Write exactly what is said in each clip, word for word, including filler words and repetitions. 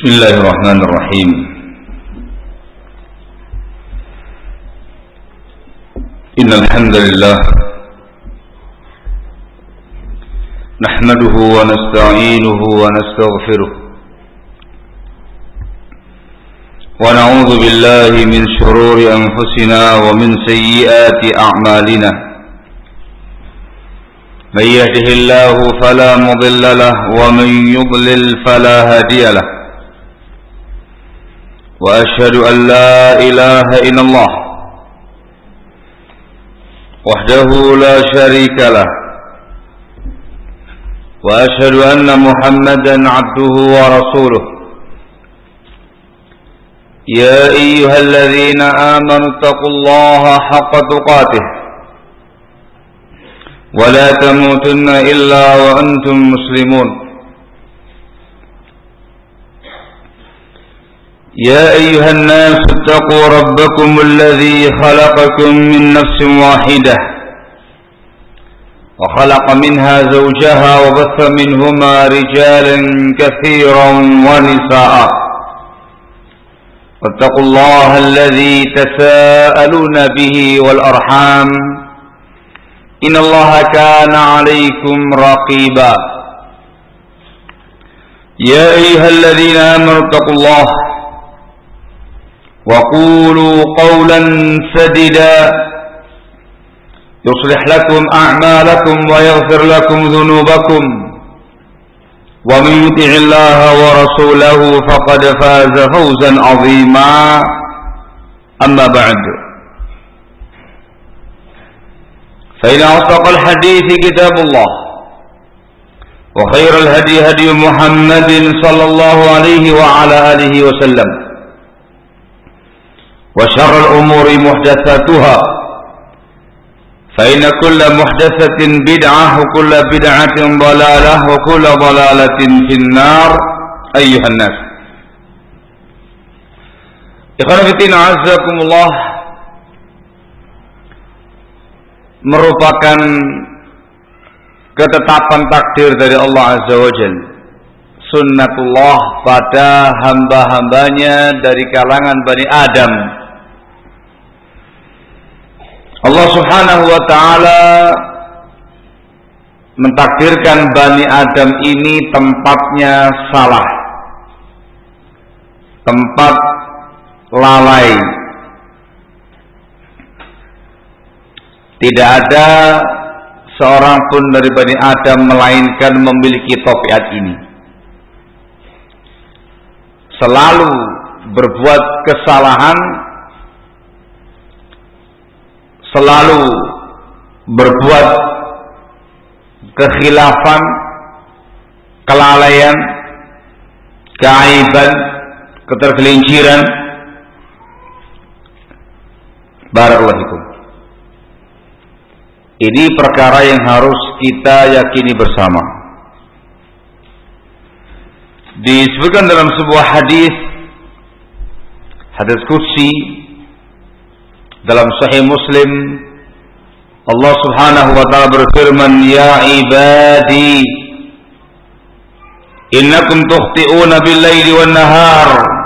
بسم الله الرحمن الرحيم إن الحمد لله نحمده ونستعينه ونستغفره ونعوذ بالله من شرور أنفسنا ومن سيئات أعمالنا من يهده الله فلا مضل له ومن يضلل فلا هادي له وأشهد أن لا إله إلا الله وحده لا شريك له وأشهد أن محمدا عبده ورسوله يا أيها الذين آمنوا اتقوا الله حق تقاته ولا تموتن إلا وأنتم مسلمون يا أيها الناس اتقوا ربكم الذي خلقكم من نفس واحدة وخلق منها زوجها وبث منهما رجالا كثيرا ونساء واتقوا الله الذي تساءلون به والأرحام إن الله كان عليكم رقيبا يا أيها الذين آمنوا اتقوا الله وقولوا قولا سديدا يصلح لكم أعمالكم ويغفر لكم ذنوبكم ومن يطع الله ورسوله فقد فاز فوزا عظيما أما بعد فإن أصدق الحديث كتاب الله وخير الهدي هدي محمد صلى الله عليه وعلى آله وسلم وشر الأمور محدثاتها فإن كل محدثة بدعة وكل بدعة ضلالة وكل ضلالة في النار أيها الناس Ikhwan fillah azakumullah, merupakan ketetapan takdir dari Allah Azza wa Jalla, sunnatullah pada hamba-hambanya dari kalangan Bani Adam. Allah Subhanahu wa ta'ala mentakdirkan Bani Adam ini tempatnya salah, tempat lalai. Tidak ada seorang pun dari Bani Adam melainkan memiliki tabiat ini, selalu berbuat kesalahan, selalu berbuat kekhilafan, kelalaian, keaiban, ketergelinciran. Barakallahu fikum. Ini perkara yang harus kita yakini bersama. Disebutkan dalam sebuah hadis, hadis qudsi dalam Sahih Muslim, Allah Subhanahu wa ta'ala berfirman, ya ibadi innakum tukhti'una bil-laili wan-nahar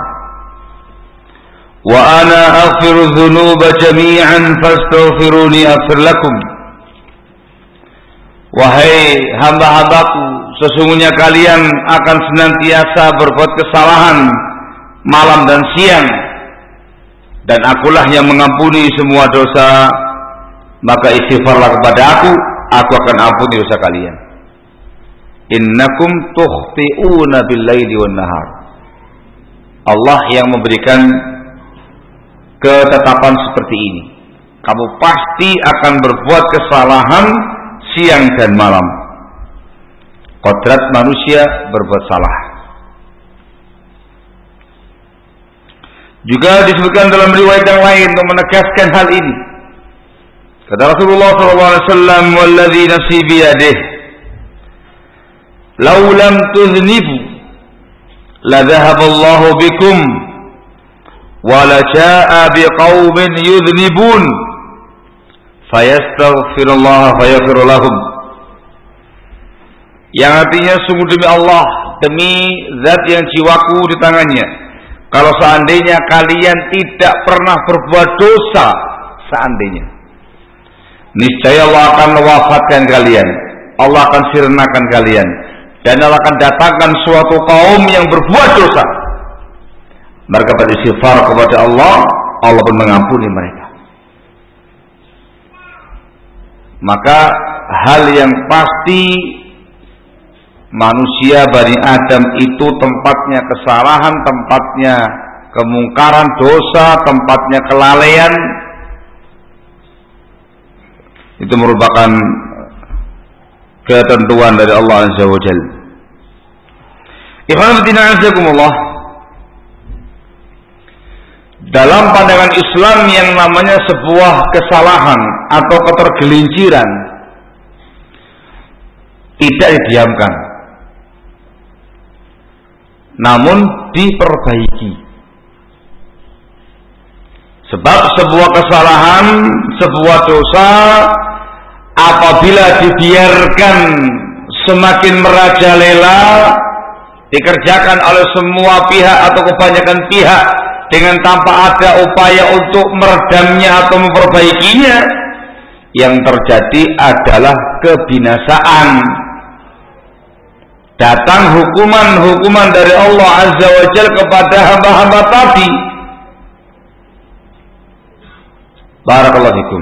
wa ana aghfiru dhunuba jami'an fastaghfiruni aghfir lakum. Wahai hamba-hambaku, sesungguhnya kalian akan senantiasa berbuat kesalahan malam dan siang, dan akulah yang mengampuni semua dosa, maka istighfarlah kepada aku, aku akan ampuni dosa kalian. Innakum tukhti'una bil-laili wan-nahar. Allah yang memberikan ketetapan seperti ini. Kamu pasti akan berbuat kesalahan siang dan malam. Kodrat manusia berbuat salah. Juga disebutkan dalam riwayat yang lain untuk menegaskan hal ini. Kata Rasulullah sallallahu alaihi wasallam, "Walladzi nafsi biyadihi, law lam tudhnibu la dhahaba Allahu bikum wa la jaa'a biqaumin yudhnibun fayastaghfirullaha fayaghfir lahum." Yang artinya, sungguh demi Allah, demi zat yang jiwaku di tangannya, kalau seandainya kalian tidak pernah berbuat dosa, seandainya, niscaya Allah akan mewafatkan kalian, Allah akan sirnakan kalian, dan Allah akan datangkan suatu kaum yang berbuat dosa. Mereka beristighfar kepada Allah, Allah pun mengampuni mereka. Maka hal yang pasti manusia Bani Adam itu tempatnya kesalahan, tempatnya kemungkaran, dosa, tempatnya kelalaian. Itu merupakan ketentuan dari Allah Azza wa Jalla. Ikhwan fillah azakumullah. Dalam pandangan Islam yang namanya sebuah kesalahan atau ketergelinciran tidak didiamkan, namun diperbaiki. Sebab sebuah kesalahan, sebuah dosa, apabila dibiarkan semakin merajalela, dikerjakan oleh semua pihak atau kebanyakan pihak dengan tanpa ada upaya untuk meredamnya atau memperbaikinya, yang terjadi adalah kebinasaan. Datang hukuman-hukuman dari Allah Azza wa Jalla kepada hamba-hamba tadi. Barakallahu fikum.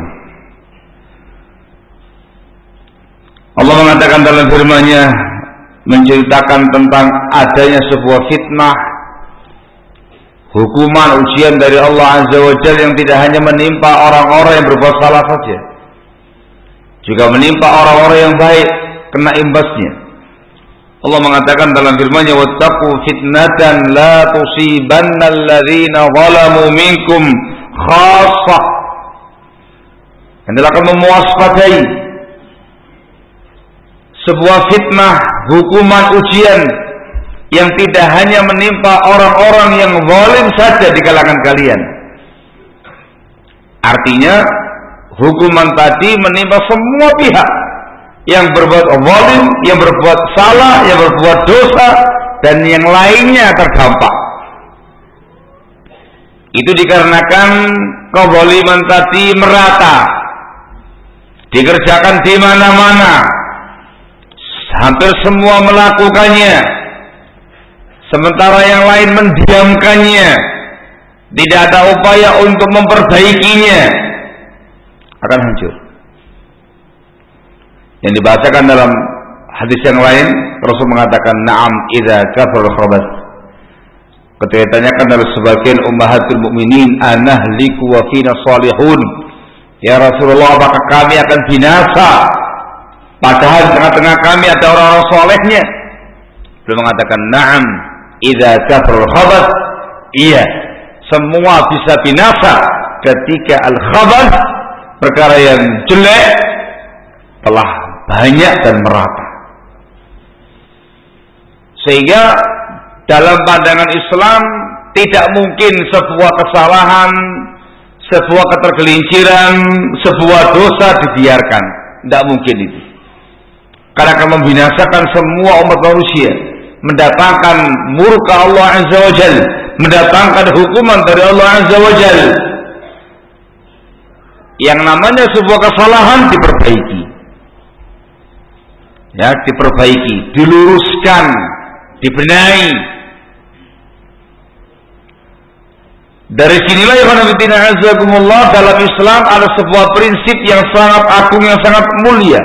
Allah mengatakan dalam firman-Nya, menceritakan tentang adanya sebuah fitnah, hukuman, ujian dari Allah Azza wa Jalla yang tidak hanya menimpa orang-orang yang berbuat salah saja, juga menimpa orang-orang yang baik, kena imbasnya. Allah mengatakan dalam firman-Nya, wattaqu fitnatan la tusibanna alladzina zalamu minkum khassah. Hendaklah kamu mewaspadai sebuah fitnah, hukuman, ujian yang tidak hanya menimpa orang-orang yang zalim saja di kalangan kalian. Artinya hukuman tadi menimpa semua pihak yang berbuat zalim, yang berbuat salah, yang berbuat dosa, dan yang lainnya terdampak. Itu dikarenakan kezaliman tadi merata, dikerjakan di mana-mana, hampir semua melakukannya, sementara yang lain mendiamkannya, tidak ada upaya untuk memperbaikinya, akan hancur. Yang dibacakan dalam hadis yang lain, Rasul mengatakan, na'am idza kafara al-khabath. Ketika ditanyakan oleh sebagian ummahatul mukminin, anahliku wa fina salihun, ya Rasulullah, apakah kami akan binasa padahal di tengah-tengah kami ada orang-orang solehnya? Beliau mengatakan, na'am idza kafara al-khabath, iya, semua bisa binasa ketika al-khabath, perkara yang jelek, telah banyak dan merata. Sehingga dalam pandangan Islam tidak mungkin sebuah kesalahan, sebuah ketergelinciran, sebuah dosa dibiarkan. Tidak mungkin itu. Karena akan membinasakan semua umat manusia, mendatangkan murka Allah Azza wa Jal, mendatangkan hukuman dari Allah Azza wa Jal. Yang namanya sebuah kesalahan diperbaiki, ya, diperbaiki, diluruskan, dibenahi. Dari sinilah ya khonafidina azakumullah, dalam Islam ada sebuah prinsip yang sangat agung, yang sangat mulia,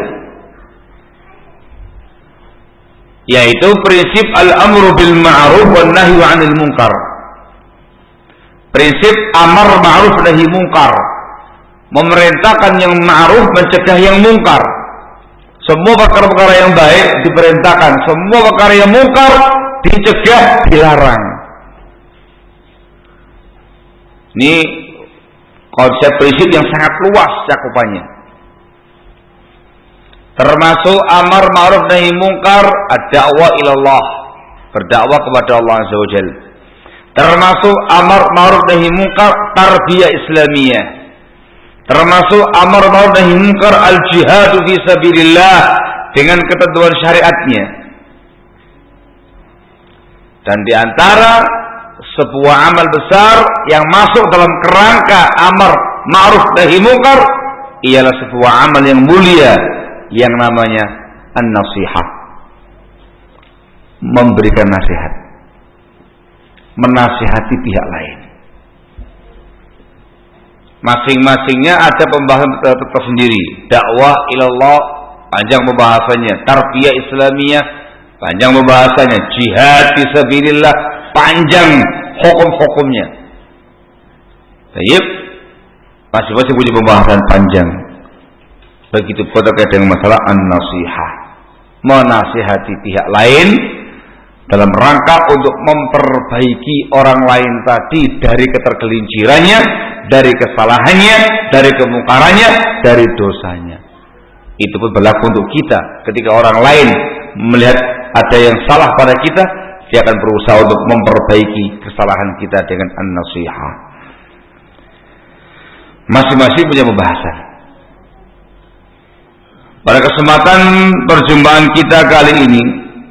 yaitu prinsip al-amru bil ma'ruf wan nahyu 'anil munkar. Prinsip amar ma'ruf nahi munkar, memerintahkan yang ma'ruf, mencegah yang munkar. Semua perkara-perkara yang baik diperintahkan, semua perkara yang munkar dicegah, dilarang. Ini konsep prinsip yang sangat luas cakupannya. Termasuk amar ma'ruf nahi munkar, ad-da'wah ilallah, berdakwah kepada Allah Azza wa Jalla. Termasuk amar ma'ruf nahi munkar, tarbiyah Islamiyah. Termasuk amar ma'ruf nahi munkar, al-jihadu fi sabilillah, dengan ketentuan syariatnya. Dan di antara sebuah amal besar yang masuk dalam kerangka amar ma'ruf nahi munkar ialah sebuah amal yang mulia yang namanya an-nasihah. Memberikan nasihat, menasihati pihak lain. Masing-masingnya ada pembahasan tersendiri. Dakwah ilallah, panjang pembahasannya. Tarbiyah Islamiyah, panjang pembahasannya. Jihad fisabilillah, panjang hukum-hukumnya. Baik, masing-masing punya pembahasan panjang. Begitu pula terkait dengan masalah an-nasihah, menasihati pihak lain dalam rangka untuk memperbaiki orang lain tadi dari ketergelincirannya, dari kesalahannya, dari kemungkarannya, dari dosanya. Itu pun berlaku untuk kita. Ketika orang lain melihat ada yang salah pada kita, dia akan berusaha untuk memperbaiki kesalahan kita dengan an-nasihah. Masing-masing punya pembahasan. Pada kesempatan perjumpaan kita kali ini,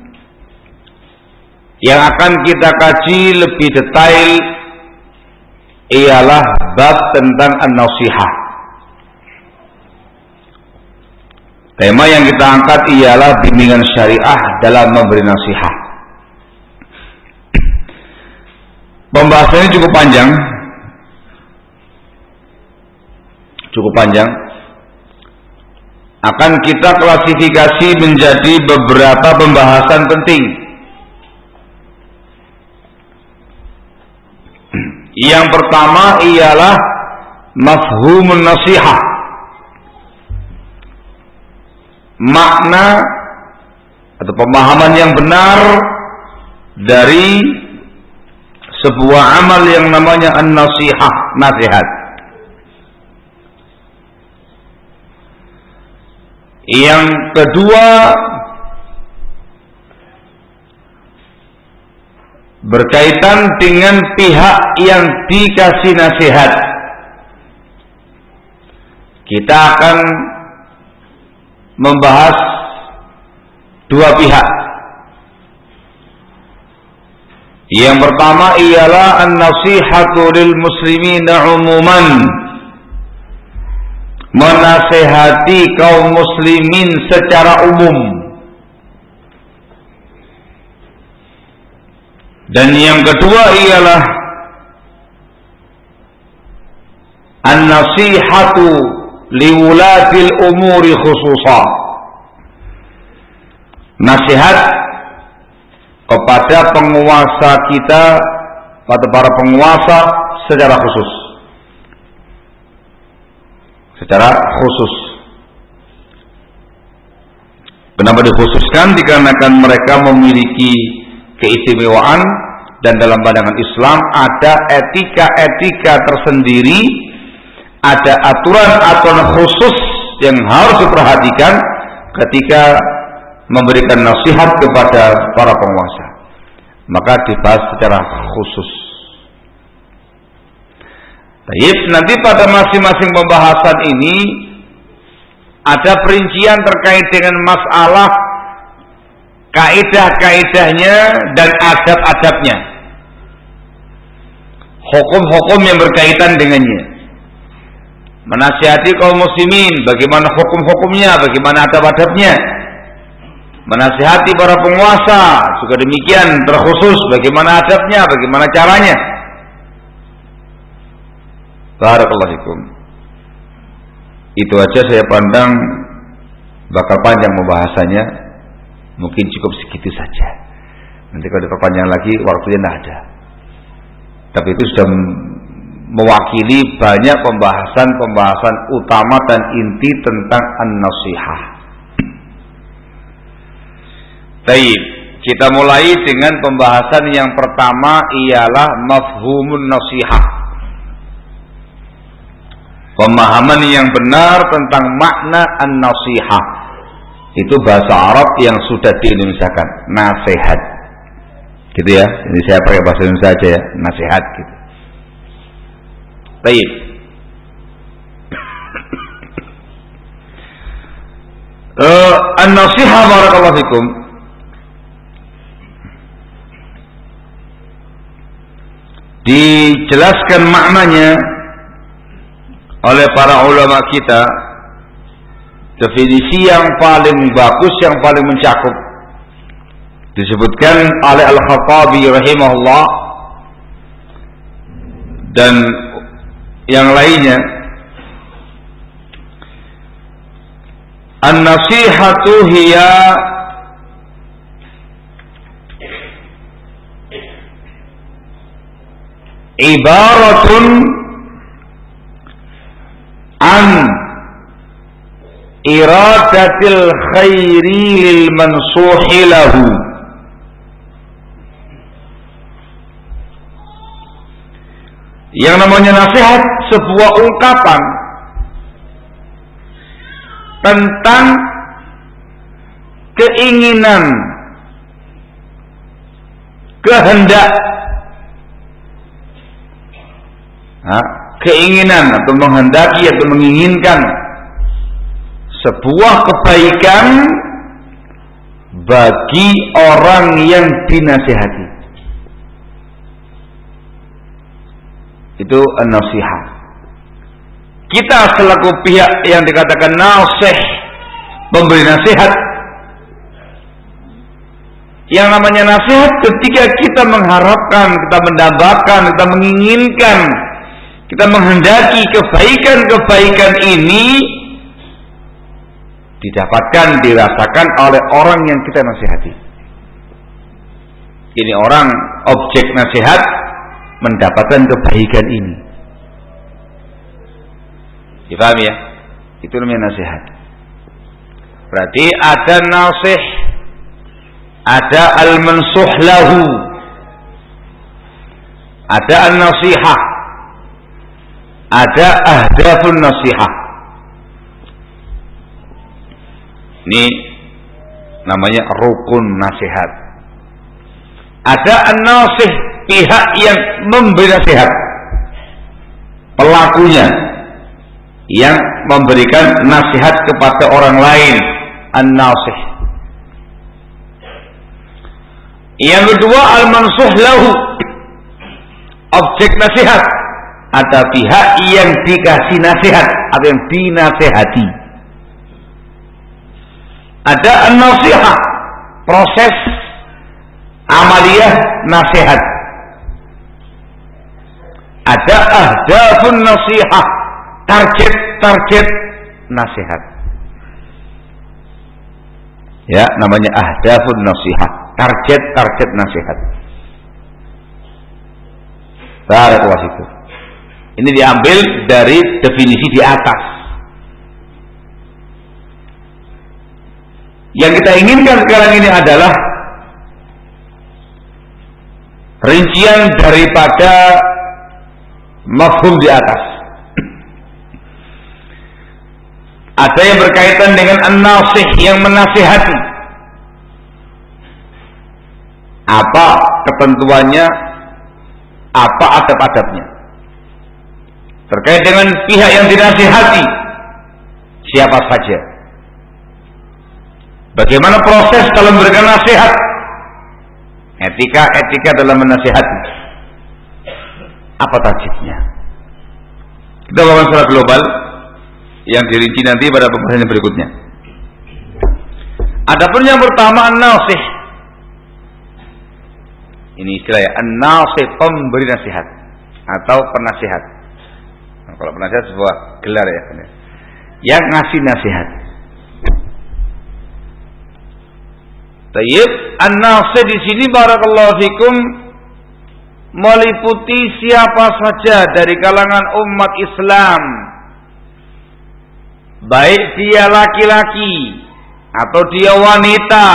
yang akan kita kaji lebih detail ialah bab tentang an-nasihah. Tema yang kita angkat ialah bimbingan syariah dalam memberi nasihat. Pembahasannya cukup panjang, cukup panjang. Akan kita klasifikasi menjadi beberapa pembahasan penting. Yang pertama ialah mafhumun nasihah, makna atau pemahaman yang benar dari sebuah amal yang namanya an-nasihah, nasihat. Yang kedua berkaitan dengan pihak yang dikasih nasihat. Kita akan membahas dua pihak. Yang pertama ialah an-nasihatu lil muslimina umuman, menasehati kaum muslimin secara umum. Dan yang kedua ialah an-nasihatu liwulatil umuri khususah, nasihat kepada penguasa kita, pada para penguasa secara khusus. Secara khusus. Kenapa dikhususkan? Dikarenakan mereka memiliki keistimewaan dan dalam pandangan Islam ada etika-etika tersendiri, ada aturan-aturan khusus yang harus diperhatikan ketika memberikan nasihat kepada para penguasa. Maka dibahas secara khusus. Baik, nanti pada masing-masing pembahasan ini ada perincian terkait dengan masalah kaidah-kaidahnya dan adab-adabnya, hukum-hukum yang berkaitan dengannya. Menasihati kaum muslimin, bagaimana hukum-hukumnya, bagaimana adab-adabnya. Menasihati para penguasa juga demikian, terkhusus bagaimana adabnya, bagaimana caranya. Barakallahu fikum. Itu aja saya pandang bakal panjang pembahasannya. Mungkin cukup segitu saja. Nanti kalau diperpanjang lagi waktunya tidak ada. Tapi itu sudah mewakili banyak pembahasan-pembahasan utama dan inti tentang an-nasihah. Baik, kita mulai dengan pembahasan yang pertama ialah mafhumun nasihah. Pemahaman yang benar tentang makna an-nasihah. Itu bahasa Arab yang sudah diindonesiakan, nasihat. Gitu ya. Ini saya pakai bahasa Indonesia aja ya, nasihat gitu. Baik. Uh, an-nasihah barakallahu fikum dijelaskan maknanya oleh para ulama kita, definisi yang paling bagus, yang paling mencakup, disebutkan oleh Al-Khattabi rahimahullah dan yang lainnya. An-nasihatu hiya ibaratun an iradatil khairi lil mansuhi lahu. Yang namanya nasihat sebuah ungkapan tentang keinginan, kehendak, nah, keinginan atau menghendaki atau menginginkan sebuah kebaikan bagi orang yang dinasihati. Itu an-nasihah. Kita selaku pihak yang dikatakan nasih, memberi nasihat. Yang namanya nasihat ketika kita mengharapkan, kita mendambakan, kita menginginkan, kita menghendaki kebaikan-kebaikan ini didapatkan, dirasakan oleh orang yang kita nasihati. Ini orang objek nasihat mendapatkan kebaikan ini. Dipahami ya? Itu namanya nasihat. Berarti ada nasih, ada al-mansuh lahu, ada an-nasihah, ada ahdafun nasihah. Ini namanya rukun nasihat. Ada an-nasih, pihak yang memberi nasihat, pelakunya yang memberikan nasihat kepada orang lain, an-nasih. Yang kedua al-mansuh lahu, objek nasihat, ada pihak yang dikasih nasihat atau yang dinasihati. Ada an-nasihah, proses amaliyah nasihat. Ada ahdafun nasihah, target-target nasihat. Ya, namanya ahdafun nasihah, target-target nasihat. Barakallahu fikum. Ini diambil dari definisi di atas. Yang kita inginkan sekarang ini adalah rincian daripada mafhum di atas. Ada yang berkaitan dengan an-nasih, yang menasihati. Apa ketentuannya, apa adab-adabnya. Terkait dengan pihak yang dinasihati, siapa saja. Bagaimana proses dalam memberikan nasihat, etika-etika dalam menasihati, apa tajidnya. Kita bahas secara global yang dirinci nanti pada pembahasan yang berikutnya. Adapun yang pertama an-nasih, ini istilah ya, an-nasih, pemberi nasihat atau penasihat. Nah, kalau penasihat sebuah gelar ya, yang ngasih nasihat. Tayyib, an-nasih di sini barakallahu fikum meliputi siapa saja dari kalangan umat Islam, baik dia laki-laki atau dia wanita,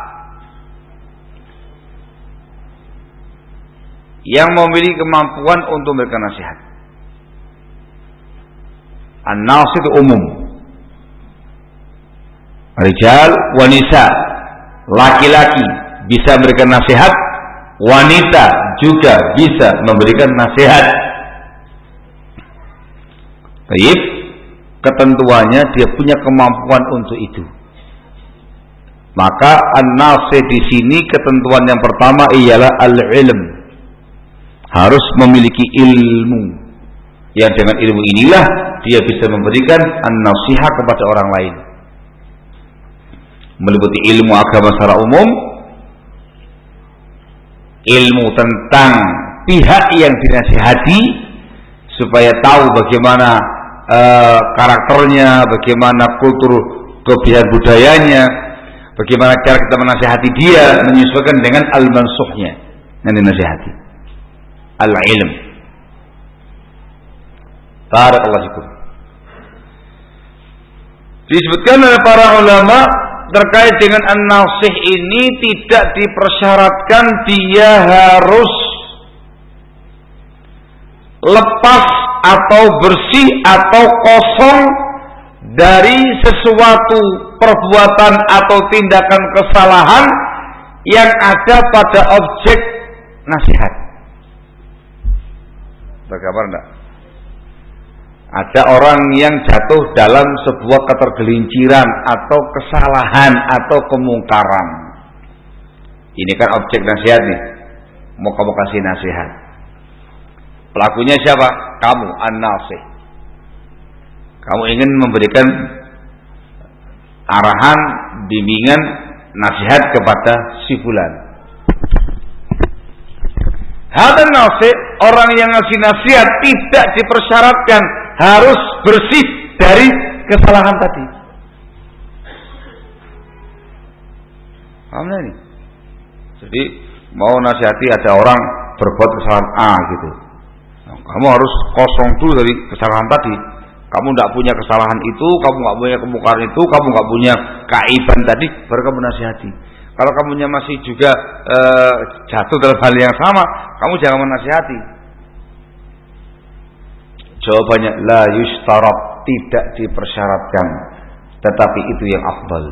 yang memiliki kemampuan untuk memberikan nasihat. An-nasih itu umum, rijal wa nisa, laki-laki bisa memberikan nasihat, wanita juga bisa memberikan nasihat. Baik, ketentuannya dia punya kemampuan untuk itu. Maka an-nasih di sini ketentuan yang pertama ialah al-ilm, harus memiliki ilmu, yang dengan ilmu inilah dia bisa memberikan an-nasihat kepada orang lain, meliputi ilmu agama secara umum, ilmu tentang pihak yang dinasihati supaya tahu bagaimana uh, karakternya, bagaimana kultur kebiasaan budayanya, bagaimana cara kita menasihati dia menyesuaikan dengan al-mansuhnya yang dinasihati, al-ilm. Barakallahu fikum. Disebutkan oleh para ulama terkait dengan an-nasih ini tidak dipersyaratkan dia harus lepas atau bersih atau kosong dari sesuatu perbuatan atau tindakan kesalahan yang ada pada objek nasihat. Bagaimana enggak? Ada orang yang jatuh dalam sebuah ketergelinciran atau kesalahan atau kemungkaran. Ini kan objek nasihat nih. Mau kamu kasih nasihat. Pelakunya siapa? Kamu, an-nasih. Kamu ingin memberikan arahan, bimbingan, nasihat kepada si fulan. Hadan nasih, orang yang ngasih nasihat tidak dipersyaratkan harus bersih dari kesalahan tadi. Paham ini? Jadi mau nasihati ada orang berbuat kesalahan A gitu. Nah, kamu harus kosong dulu dari kesalahan tadi. Kamu tidak punya kesalahan itu, kamu nggak punya kemungkaran itu, kamu nggak punya kaiban tadi, baru kamu nasihati. Kalau kamunya masih juga e, jatuh dalam hal yang sama, kamu jangan menasihati. Jawabannya la yushtarat, tidak dipersyaratkan, tetapi itu yang afdal.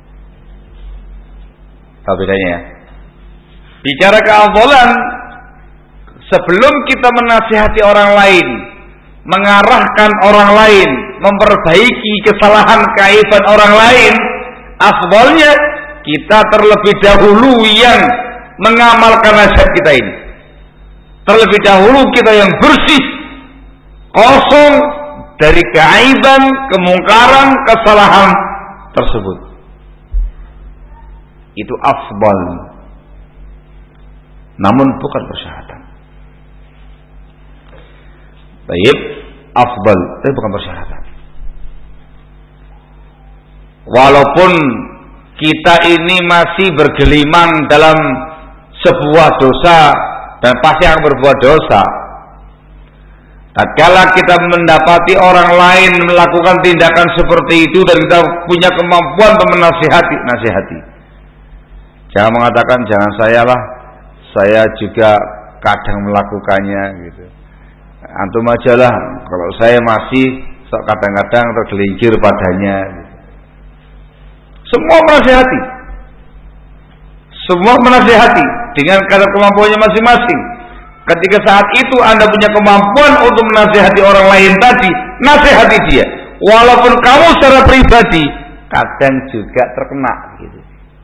Tahu bedanya ya? Bicara keafdalan, sebelum kita menasihati orang lain, mengarahkan orang lain, memperbaiki kesalahan keaiban orang lain, afdalnya kita terlebih dahulu yang mengamalkan nasihat kita ini. Terlebih dahulu kita yang bersih, kosong dari keaiban, kemungkaran, kesalahan tersebut. Itu afdal. Namun bukan persyaratan. Baik, afdal, tapi bukan persyaratan. Walaupun kita ini masih bergelimang dalam sebuah dosa dan pasti akan berbuat dosa. Tatkala kita mendapati orang lain melakukan tindakan seperti itu dan kita punya kemampuan untuk menasihati, nasihati. Jangan mengatakan jangan saya lah, saya juga kadang melakukannya gitu. Antum aja lah, kalau saya masih kadang-kadang tergelincir padanya. Gitu. Semua menasihati, semua menasihati dengan kadar kemampuannya masing-masing. Ketika saat itu Anda punya kemampuan untuk menasihati orang lain tadi, nasihati dia. Walaupun kamu secara pribadi kadang juga terkena gitu.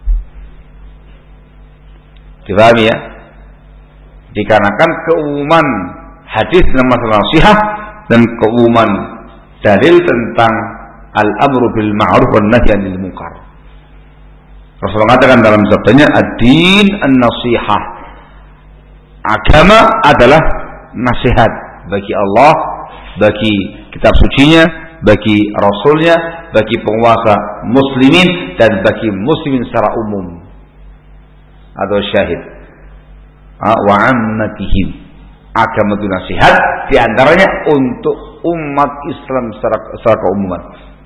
Dipahami ya? Dikarenakan keumuman hadis dalam masalah nasihat dan keumuman dalil tentang al-amru bil ma'ruf wan nahy 'anil munkar. Rasulullah mengatakan dalam sabdanya, ad-din an-nasihah. Agama adalah nasihat bagi Allah, bagi kitab sucinya, bagi rasulnya, bagi penguasa muslimin dan bagi muslimin secara umum atau syahid wa ammatihim. Agama itu nasihat, diantaranya untuk umat Islam secara, secara keumuman.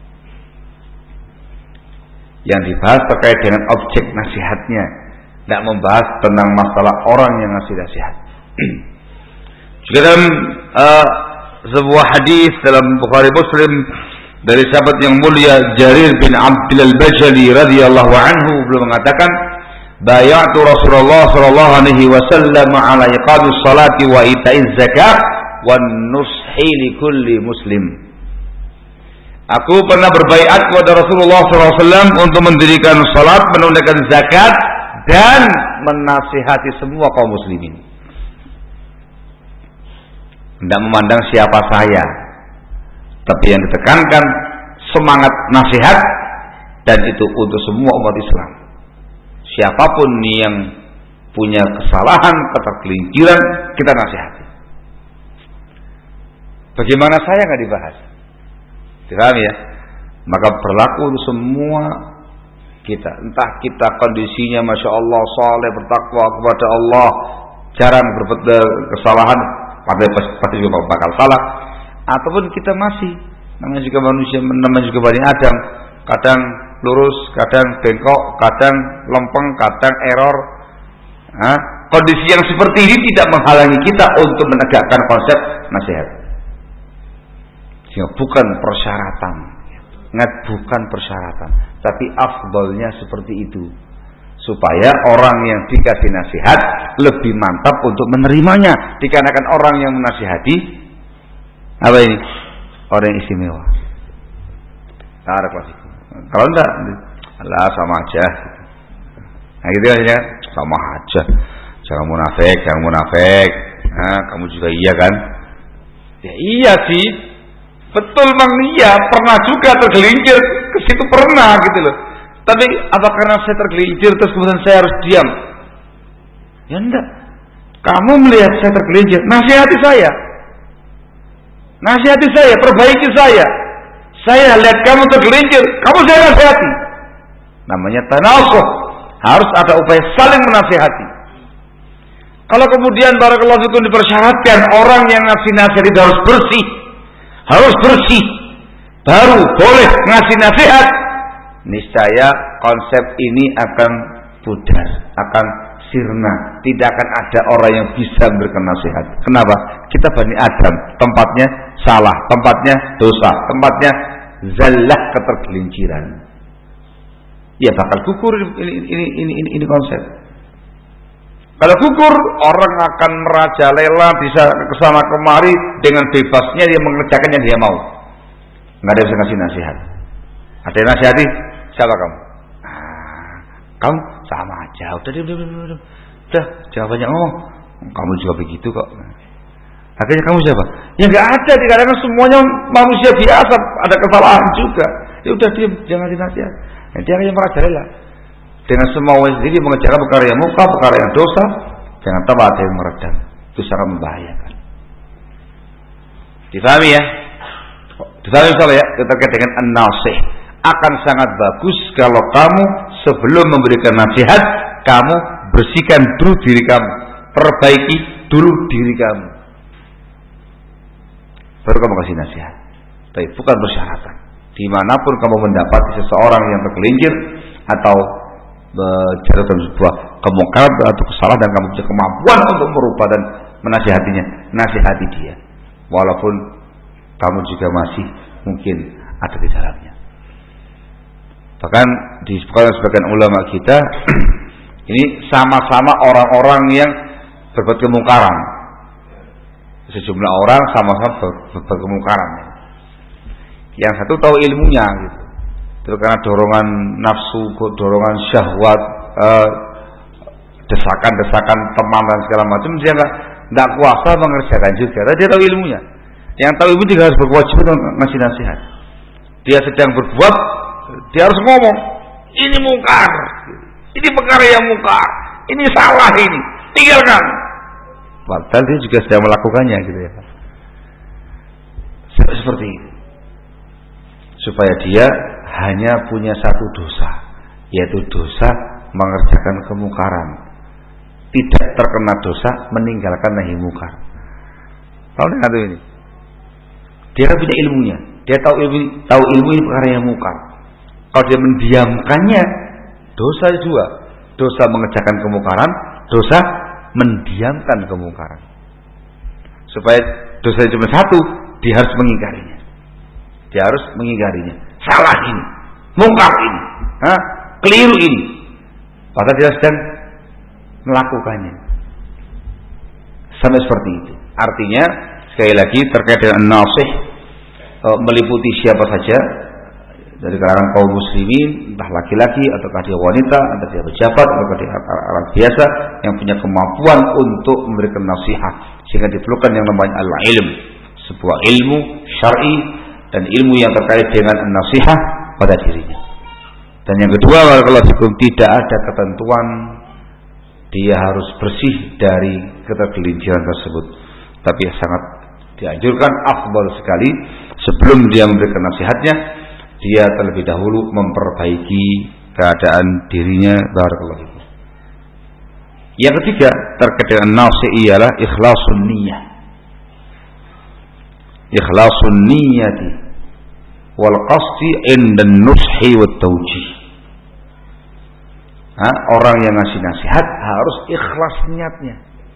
Yang dibahas terkait dengan objek nasihatnya, tidak membahas tentang masalah orang yang ngasih nasihat. Juga dalam uh, sebuah hadis dalam Bukhari Muslim dari sahabat yang mulia Jarir bin Abdul al-Bajali radhiyallahu anhu, beliau mengatakan, bay'atu Rasulullah sallallahu alaihi wasallam ala iqamis salati wa ita'iz zakah wa nushi li kulli muslim. Aku pernah berbaiat kepada Rasulullah sallallahu alaihi wasallam untuk mendirikan salat, menunaikan zakat dan menasihati semua kaum muslimin. tidak memandang siapa saya, tapi yang ditekankan semangat nasihat, dan itu untuk semua umat Islam. Siapapun yang punya kesalahan, ketergelinciran, kita nasihati. Bagaimana saya nggak dibahas? Dipahami ya? Maka berlaku untuk semua kita. Entah kita kondisinya Masya Allah saleh, bertakwa kepada Allah, jarang berbuat kesalahan, pada pasti juga bakal salah, ataupun kita masih, namanya juga manusia, namanya juga Bani Adam, kadang lurus, kadang bengkok, kadang lempeng, kadang error. Nah, kondisi yang seperti ini tidak menghalangi kita untuk menegakkan konsep nasihat. Sehingga bukan persyaratan, ingat bukan persyaratan, tapi afdolnya seperti itu, supaya orang yang dikasih nasihat lebih mantap untuk menerimanya, dikarenakan orang yang menasihati apa ini? Orang yang istimewa. Nah, ada kelas itu. Kalau enggak, Allah sama aja. Nah gitu aja, sama aja. Jangan munafik, jangan munafik. Nah, kamu juga iya kan? Ya iya sih, betul mang iya. Pernah juga tergelincir ke situ, pernah gitu loh. Tapi apa karena saya tergelincir terus kemudian saya harus diam? Ya enggak. Kamu melihat saya tergelincir, nasihati saya. Nasihati saya, perbaiki saya. Saya lihat kamu tergelincir, kamu saya nasihati. Namanya tanasuh. Harus ada upaya saling menasihati. Kalau kemudian barakallahu fikum dipersyaratkan orang yang ngasih nasihat itu harus bersih, harus bersih, baru boleh ngasih nasihat, niscaya konsep ini akan pudar, akan sirna. Tidak akan ada orang yang bisa memberikan nasihat. Kenapa? Kita Bani Adam, tempatnya salah, tempatnya dosa, tempatnya zallah, ketergelinciran. Ya bakal gugur ini ini ini ini, ini konsep. Kalau gugur, orang akan merajalela, bisa kesana kemari dengan bebasnya dia mengerjakan yang dia mau. Nggak ada yang bisa ngasih nasihat. Ada yang nasihati, siapa kamu? Nah, kamu sama aja. Udah, udah, udah, udah, udah. Jawabannya ngomong. Kamu juga begitu kok. Akhirnya kamu siapa? Ya nggak ada. Dikarenakan semuanya manusia biasa, ada kesalahan juga. Ya udah diam, jangan dinasihat. Nah, dia akan merajalela dengan semaunya sendiri, mengerjakan perkara yang muka, perkara yang dosa. Jangan tambah ada yang meredam. Itu sangat membahayakan. Difahami ya? Difahami soalnya ya, terkait dengan an-nasih. Akan sangat bagus kalau kamu sebelum memberikan nasihat, kamu bersihkan dulu diri kamu, perbaiki dulu diri kamu, baru kamu kasih nasihat. Tapi bukan persyaratan. Dimanapun kamu mendapati seseorang yang tergelincir atau jatuh dalam sebuah kemungkaran atau kesalahan dan kamu punya kemampuan untuk merubah dan menasihatinya, nasihati dia, walaupun kamu juga masih mungkin ada di dalamnya. Bahkan disebutkan sebagian ulama kita ini sama-sama orang-orang yang berbuat kemungkaran. Sejumlah orang sama-sama berbuat kemungkaran. Yang satu tahu ilmunya gitu. Itu karena dorongan nafsu, dorongan syahwat, eh, desakan-desakan teman dan segala macam, dia nggak nggak kuasa mengerjakan juga. Tapi dia tahu ilmunya. Yang tahu ilmu juga harus berkewajiban ngasih nasihat. Dia sedang berbuat, dia harus ngomong, ini mungkar, ini perkara yang mungkar, ini salah, ini tinggalkan. Padahal dia juga sedang melakukannya gitu ya. Seperti itu. Supaya dia hanya punya satu dosa, yaitu dosa mengerjakan kemungkaran. Tidak terkena dosa meninggalkan nahi mungkar. Tahu enggak ini? Dia kan punya ilmunya. Dia tahu ilmu, tahu ilmu ini perkara yang mungkar. Kalau dia mendiamkannya, dosa dua. Dosa mengerjakan kemungkaran, dosa mendiamkan kemungkaran. Supaya dosa cuma satu, dia harus mengingkarinya. Dia harus mengingkarinya. Salah ini, mungkar ini, ha? Keliru ini. Padahal dia sedang melakukannya. Sampai seperti itu. Artinya sekali lagi terkait dengan nasih, e, meliputi siapa saja, dari kalangan kaum muslimin, entah laki-laki ataukah dia wanita, entah dia pejabat ataukah dia orang biasa yang punya kemampuan untuk memberikan nasihat, sehingga diperlukan yang namanya al-ilm, sebuah ilmu syar'i dan ilmu yang terkait dengan nasihat pada dirinya. Dan yang kedua, barakallahu fikum, tidak ada ketentuan dia harus bersih dari ketergelinciran tersebut, tapi sangat dianjurkan, afdal sekali sebelum dia memberikan nasihatnya, dia terlebih dahulu memperbaiki keadaan dirinya. Barakallahu fikum. Yang ketiga terkait dengan nasihat ialah ikhlasun niyyah. Ikhlasun niyyati wal qasdi inda nushi wat tawjih. Nah, orang yang ngasih nasihat harus ikhlas niatnya.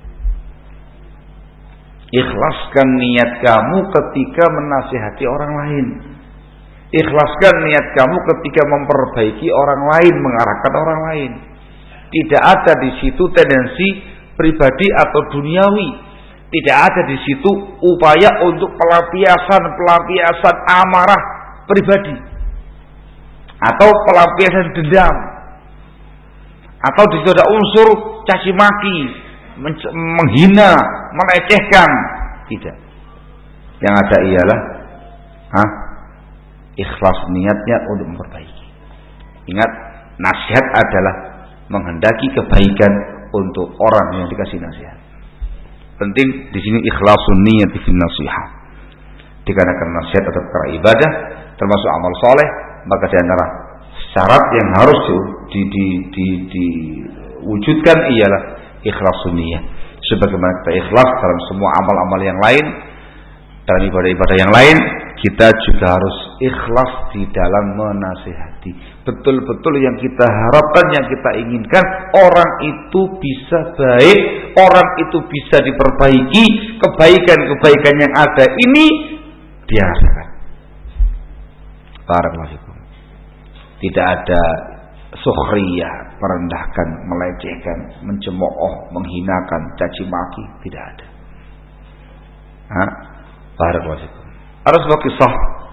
Ikhlaskan niat kamu ketika menasihati orang lain. Ikhlaskan niat kamu ketika memperbaiki orang lain, mengarahkan orang lain. Tidak ada di situ tendensi pribadi atau duniawi. Tidak ada di situ upaya untuk pelampiasan-pelampiasan amarah pribadi atau pelampiasan dendam. Atau di situ ada unsur caci maki, menghina, melecehkan. Tidak. Yang ada ialah ah, ikhlas niatnya untuk memperbaiki. Ingat, nasihat adalah menghendaki kebaikan untuk orang yang dikasih nasihat. Penting di sini ikhlasun niat fi nasihat. Dikarenakan nasihat atau perkara ibadah termasuk amal soleh, maka di antara syarat yang harus di, di, di, diwujudkan ialah ikhlasun niat. Sebagaimana kita ikhlas dalam semua amal-amal yang lain, dalam ibadah-ibadah yang lain, kita juga harus ikhlas di dalam menasihati. Betul-betul yang kita harapkan, yang kita inginkan, orang itu bisa baik, orang itu bisa diperbaiki, kebaikan-kebaikan yang ada ini dia rasakan. Barakallahu fikum. Tidak ada sukhriyah, merendahkan, melecehkan, mencemooh, menghinakan, caci maki, tidak ada. Hah? Barakallahu fikum. Ada sebuah kisah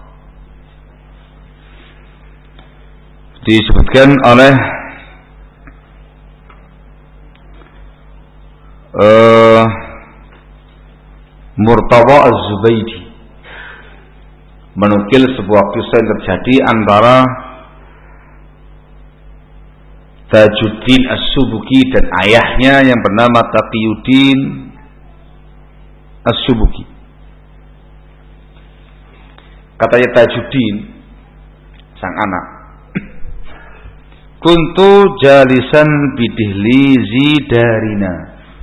disebutkan oleh uh, Murtada Az-Zubaydi, menukil sebuah kisah yang terjadi antara Tajuddin As-Subuki dan ayahnya yang bernama Taqiyuddin As-Subuki. Katanya Tajuddin, sang anak, kuntu jalisan bidihlizi darina.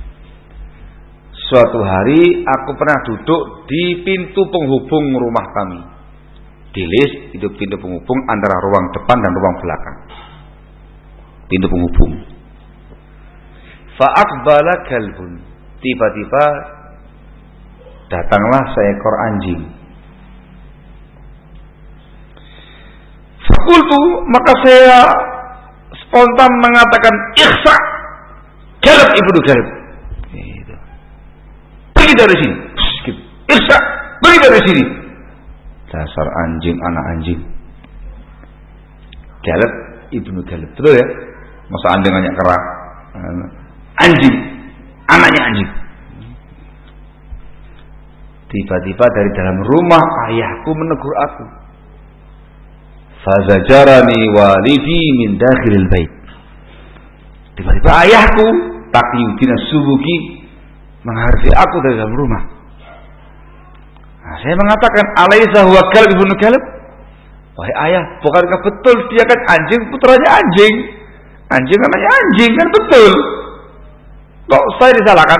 Suatu hari aku pernah duduk di pintu penghubung rumah kami. Dihliz itu pintu penghubung antara ruang depan dan ruang belakang. Pintu penghubung. Fa'aqbala kalbun. Tiba-tiba datanglah seekor anjing. Fakultu, maka saya spontan mengatakan, ikhsa, galab ibnu galab. Gitu. Pergi dari sini. Gitu. Ikhsa, pergi dari sini. Dasar anjing, anak anjing. Galab ibnu galab. Betul ya? Masa anjing banyak kerak. Anjing, anaknya anjing. Tiba-tiba dari dalam rumah ayahku menegur aku. Fazajarani walidi min dakhilil bait. Tiba-tiba ayahku Taqiyuddin As-Subuki menghargai aku dari dalam rumah. Nah, saya mengatakan, alaisa huwa kalb ibnu kalb? Wahai ayah, bukankah betul dia kan anjing, putranya anjing? Anjing anaknya anjing, kan betul? Kok saya disalahkan?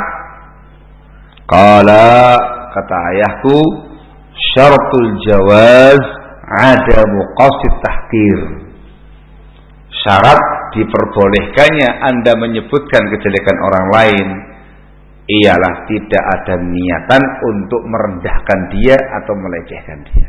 Qala, kata ayahku, syaratul jawaz ada muqasid tahqir. Syarat diperbolehkannya Anda menyebutkan kejelekan orang lain ialah tidak ada niatan untuk merendahkan dia atau melecehkan dia.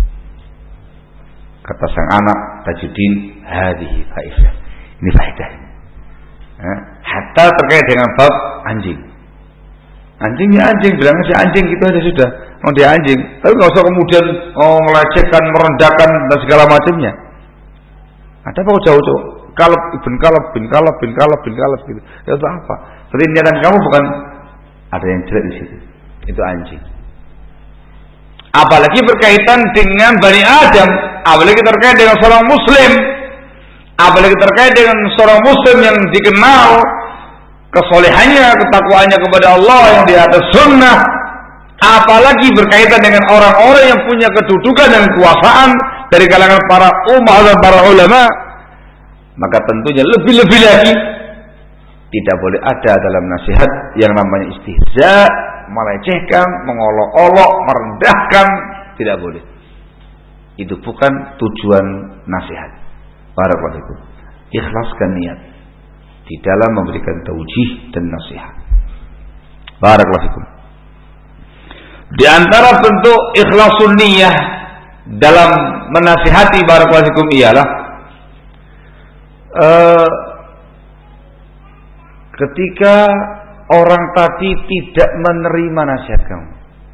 Kata sang anak Tajuddin, hadhihi faidah. Ini faedah. Hatta terkait dengan bab anjing. Anjingnya anjing, bilang aja anjing, gitu aja sudah. Oh dia anjing, tapi nggak usah kemudian oh melecehkan, merendahkan dan segala macamnya. Ada apa jauh-jauh? Kalab ibn kalab bin kalab bin kalab bin kalab gitu. Itu apa? Berarti niatan kamu bukan ada yang jelek di situ. Itu anjing. Apalagi berkaitan dengan Bani Adam, apalagi terkait dengan seorang muslim, apalagi terkait dengan seorang muslim yang dikenal kesolehannya, ketakwaannya kepada Allah yang di atas sunnah, apalagi berkaitan dengan orang-orang yang punya kedudukan dan kekuasaan dari kalangan para ummah dan para ulama, maka tentunya lebih-lebih lagi tidak boleh ada dalam nasihat yang namanya istihza, melecehkan, mengolok-olok, merendahkan, tidak boleh. Itu bukan tujuan nasihat. Barakallahu fikum. Ikhlaskan niat di dalam memberikan taujih dan nasihat. Barakallahu fikum. Di antara bentuk ikhlasun niyah dalam menasihati barakallahu fikum ialah uh, ketika orang tadi tidak menerima nasihat kamu.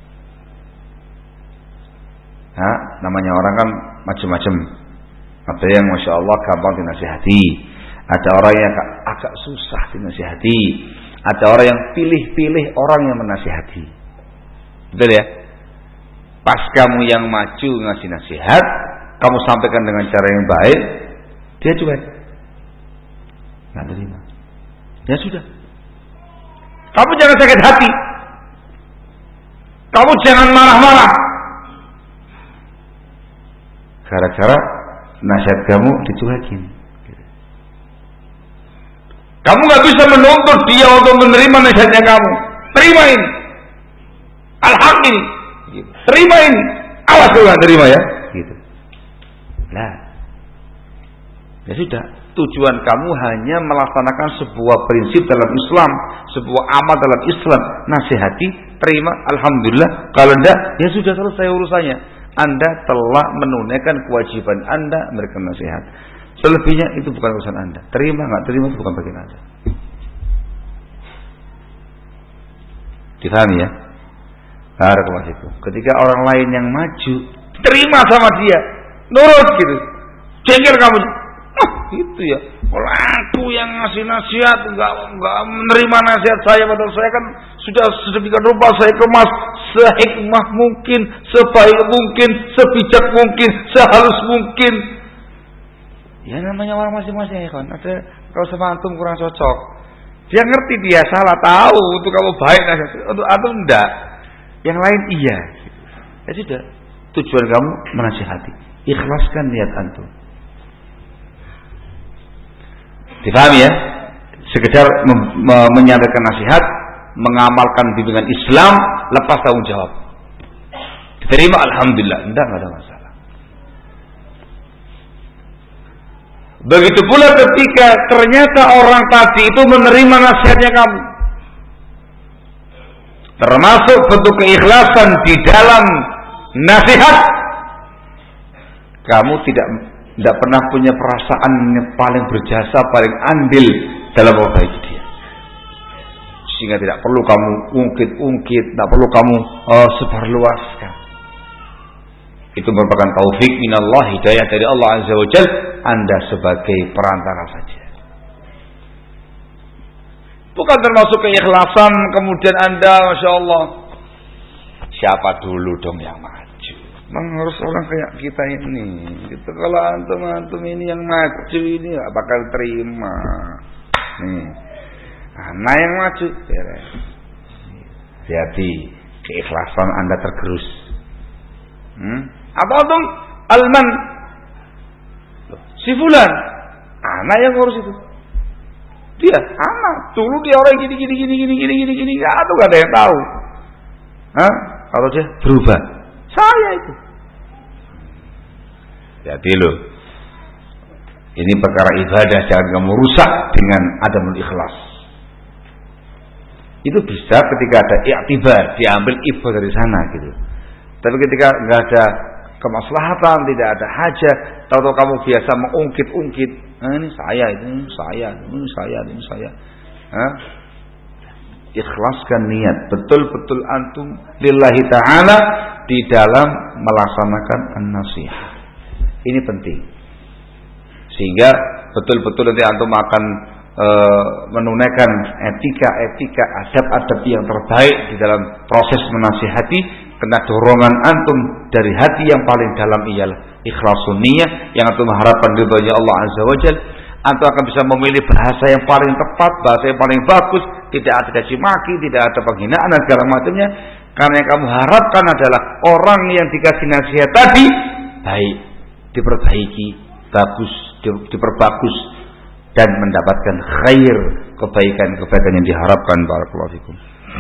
Nah, namanya orang kan macam-macam. Ada yang masya Allah gampang dinasihati, ada orang yang agak, agak susah dinasihati, ada orang yang pilih-pilih orang yang menasihati. Betul ya? Pas kamu yang maju ngasih nasihat, kamu sampaikan dengan cara yang baik, dia cuek, nggak terima. Ya sudah. Kamu jangan sakit hati. Kamu jangan marah-marah. Gara-gara nasihat kamu dicuekin. Kamu nggak bisa menuntut dia untuk menerima nasihatnya kamu. Terima ini. Al-haq ini. Terima ini. Awas kalau nggak terima ya. Gitu. Nah, ya sudah. Tujuan kamu hanya melaksanakan sebuah prinsip dalam Islam, sebuah amal dalam Islam. Nasihati, terima, alhamdulillah. Kalau tidak, ya sudah selesai urusannya. Anda telah menunaikan kewajiban Anda memberikan nasihat. Selebihnya itu bukan urusan Anda. Terima nggak terima itu bukan bagian Anda. Difahami ya? Barakallahu fikum. Ketika orang lain yang maju, terima sama dia, nurut gitu. Jengkel kamu. Oh, itu ya. Kalau aku yang ngasih nasihat enggak enggak menerima nasihat saya, padahal saya kan sudah sedemikian rupa saya kemas sehikmah mungkin, sebaik mungkin, sebijak mungkin, sehalus mungkin. Ya namanya orang masing-masing ya kan. Ada kalau sama antum kurang cocok. Dia ngerti dia salah, tahu untuk kamu baik nasihat, untuk antum enggak. Yang lain iya. Ya sudah. Tujuan kamu menasihati. Ikhlaskan niat antum. Difahami ya? Sekedar menyampaikan nasihat, mengamalkan bimbingan Islam, lepas tanggung jawab. Diterima alhamdulillah, enggak enggak ada masalah. Begitu pula ketika ternyata orang tadi itu menerima nasihatnya kamu. Termasuk bentuk keikhlasan di dalam nasihat. Kamu tidak tidak pernah punya perasaan yang paling berjasa, paling andil dalam memperbaiki dia. Sehingga tidak perlu kamu ungkit-ungkit, tidak perlu kamu oh, sebarluaskan. Itu merupakan taufik minallah, hidayah dari Allah Azza wa Jalla. Anda sebagai perantara saja. Bukan termasuk keikhlasan kemudian Anda, masya Allah, siapa dulu dong yang maju? Memang harus orang kayak kita ini. Gitu. Kalau antum-antum ini yang maju ini gak bakal terima. Nih, anak yang maju, beres. Jadi keikhlasan Anda tergerus. Hmm? Apa dong? Alman, si fulan, anak yang ngurus itu. Dia anak. Dulu dia orang gini gini gini gini gini gini gini. Atau gak ada yang tahu. Hah? Kalau dia berubah, saya itu. Jadi loh, ini perkara ibadah, jangan kamu rusak dengan adamul ikhlas. Itu bisa ketika ada i'tibar, diambil ibadah dari sana gitu. Tapi ketika nggak ada kemaslahatan, tidak ada hajat, tahu-tahu kamu biasa mengungkit-ungkit, nah, ini saya, ini saya, ini saya, ini saya. Hah? Ikhlaskan niat, betul-betul antum lillahi ta'ala di dalam melaksanakan an-nasihah. Ini penting. sehingga betul-betul nanti antum akan e, menunaikan etika-etika, adab-adab yang terbaik di dalam proses menasihati, karena dorongan antum dari hati yang paling dalam ialah ikhlasun niyah, yang antum harapkan ridhonya Allah Azza wa Jalla. Antum akan bisa memilih bahasa yang paling tepat, bahasa yang paling bagus, tidak ada caci maki, tidak ada penghinaan dan segala macamnya, karena yang kamu harapkan adalah orang yang dikasih nasihat tadi baik, diperbaiki, bagus, diperbagus, dan mendapatkan khair, kebaikan-kebaikan yang diharapkan. Barakallahu fikum.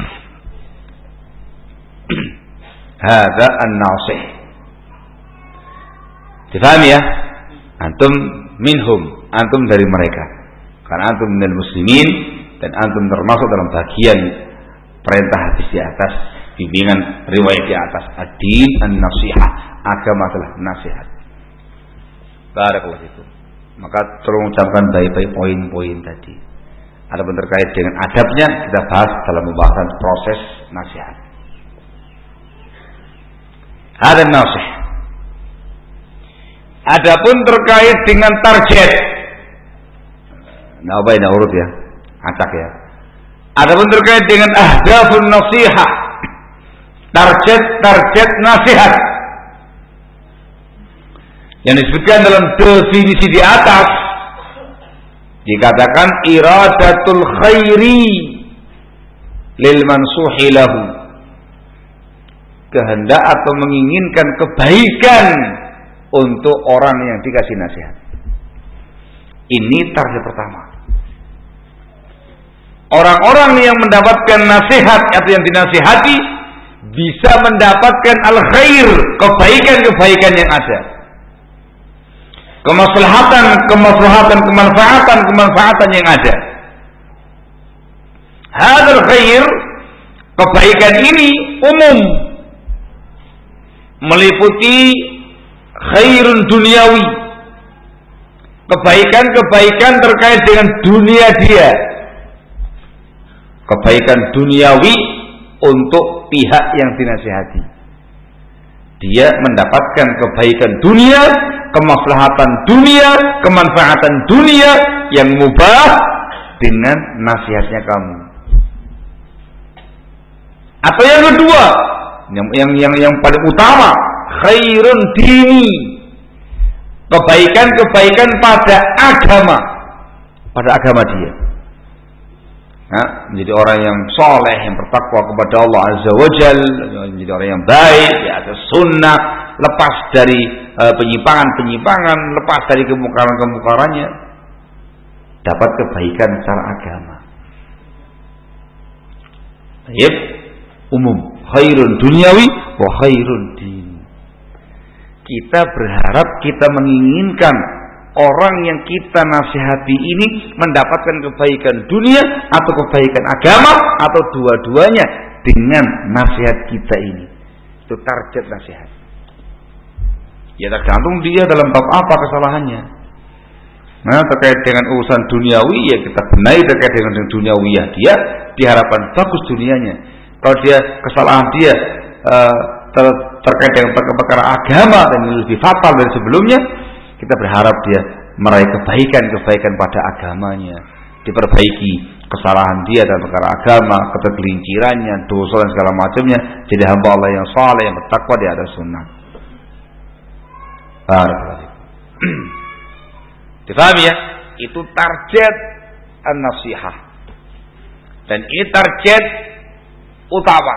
Hadza an-nasih. Difahami ya? Antum minhum, antum dari mereka. Karena antum minal muslimin, dan antum termasuk dalam bagian perintah hadis di atas, bimbingan riwayat di atas. Ad-din an-nasihah, agama adalah nasihat. Barakallahu fikum. Maka tolong ucapkan baik-baik poin-poin tadi. Adapun terkait dengan adabnya kita bahas dalam pembahasan proses nasihat. Ada nasih. Adapun terkait dengan target, nah apa ini urut ya, acak ya. Adapun terkait dengan ahdafun nasihah, target-target nasihat yang disebutkan dalam definisi di atas, dikatakan iradatul khairi lil mansuhi lahu, kehendak atau menginginkan kebaikan untuk orang yang dikasih nasihat. Ini target pertama. Orang-orang yang mendapatkan nasihat atau yang dinasihati bisa mendapatkan al-khair, kebaikan-kebaikan yang ada, kemaslahatan, kemaslahatan, kemanfaatan, kemanfaatan yang ada. Hadzal khair, kebaikan ini umum, meliputi khairun duniawi, kebaikan-kebaikan terkait dengan dunia dia, kebaikan duniawi untuk pihak yang dinasihati. Dia mendapatkan kebaikan dunia, kemaslahatan dunia, kemanfaatan dunia yang mubah dengan nasihatnya kamu. Atau yang kedua, yang yang yang, yang paling utama, khairun dini, kebaikan-kebaikan pada agama, pada agama dia. Nah, menjadi orang yang soleh, yang bertakwa kepada Allah Azza wa Jalla, menjadi orang yang baik, di atas sunnah, lepas dari uh, penyimpangan-penyimpangan, lepas dari kemungkaran-kemungkarannya, dapat kebaikan secara agama. Baik, umum, khairun dunyawi wa khairun din. Kita berharap, kita menginginkan orang yang kita nasihati ini mendapatkan kebaikan dunia atau kebaikan agama atau dua-duanya dengan nasihat kita ini. Itu target nasihat. Ya tergantung dia dalam bab apa kesalahannya. Nah, terkait dengan urusan duniawi, ya kita benahi terkait dengan duniawiyah dia, diharapkan bagus dunianya. Kalau dia kesalahan dia uh, ter, terkait dengan perkara agama dan lebih fatal dari sebelumnya, kita berharap dia meraih kebaikan-kebaikan pada agamanya, diperbaiki kesalahan dia dalam perkara agama, ketergelincirannya, dosa dan segala macamnya, jadi hamba Allah yang saleh, yang bertakwa di atas sunnah. Difahami ya? Itu target an-nasihah. Dan ini target utama.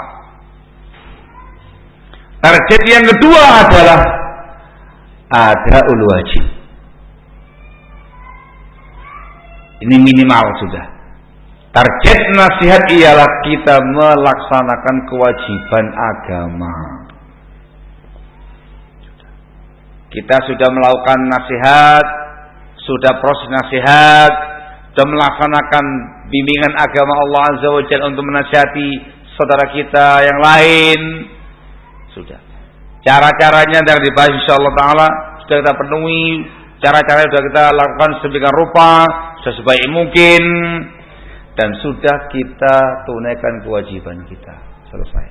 Target yang kedua adalah adaul wajib. Ini minimal sudah. Target nasihat ialah kita melaksanakan kewajiban agama. Kita sudah melakukan nasihat, sudah proses nasihat, sudah melaksanakan bimbingan agama Allah Azza wa Jalla untuk menasihati saudara kita yang lain. Sudah. Cara-caranya yang dibahas insyaallah taala sudah kita penuhi, cara-cara sudah kita lakukan sedemikian rupa, sudah sebaik mungkin, dan sudah kita tunaikan kewajiban kita. Selesai.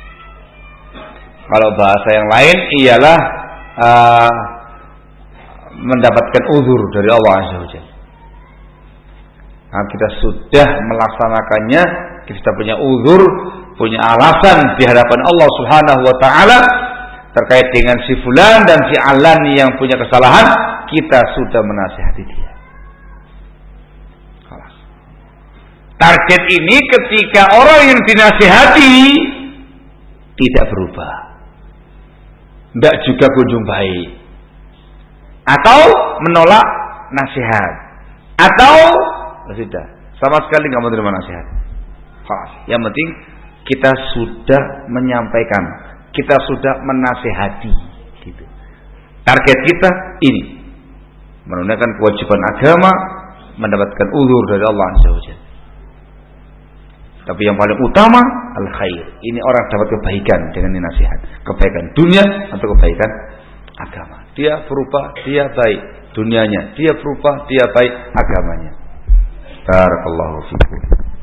Kalau bahasa yang lain ialah uh, mendapatkan uzur dari Allah Azza wa Jalla. Nah, kita sudah melaksanakannya, kita punya uzur, punya alasan di hadapan Allah Subhanahu wa taala terkait dengan si fulan dan si alan yang punya kesalahan, kita sudah menasihati dia. Target ini ketika orang yang dinasihati tidak berubah, tidak juga kunjung baik, atau menolak nasihat, atau sudah sama sekali nggak mau terima nasihat. Yang penting kita sudah menyampaikan, kita sudah menasihati. Gitu. Target kita ini menunaikan kewajiban agama, mendapatkan uzur dari Allah Azza wa Jalla. Tapi yang paling utama al-khair. Ini orang dapat kebaikan dengan nasihat, kebaikan dunia atau kebaikan agama. Dia berubah, dia baik dunianya, dia berubah, dia baik agamanya. Barakallahu fikum.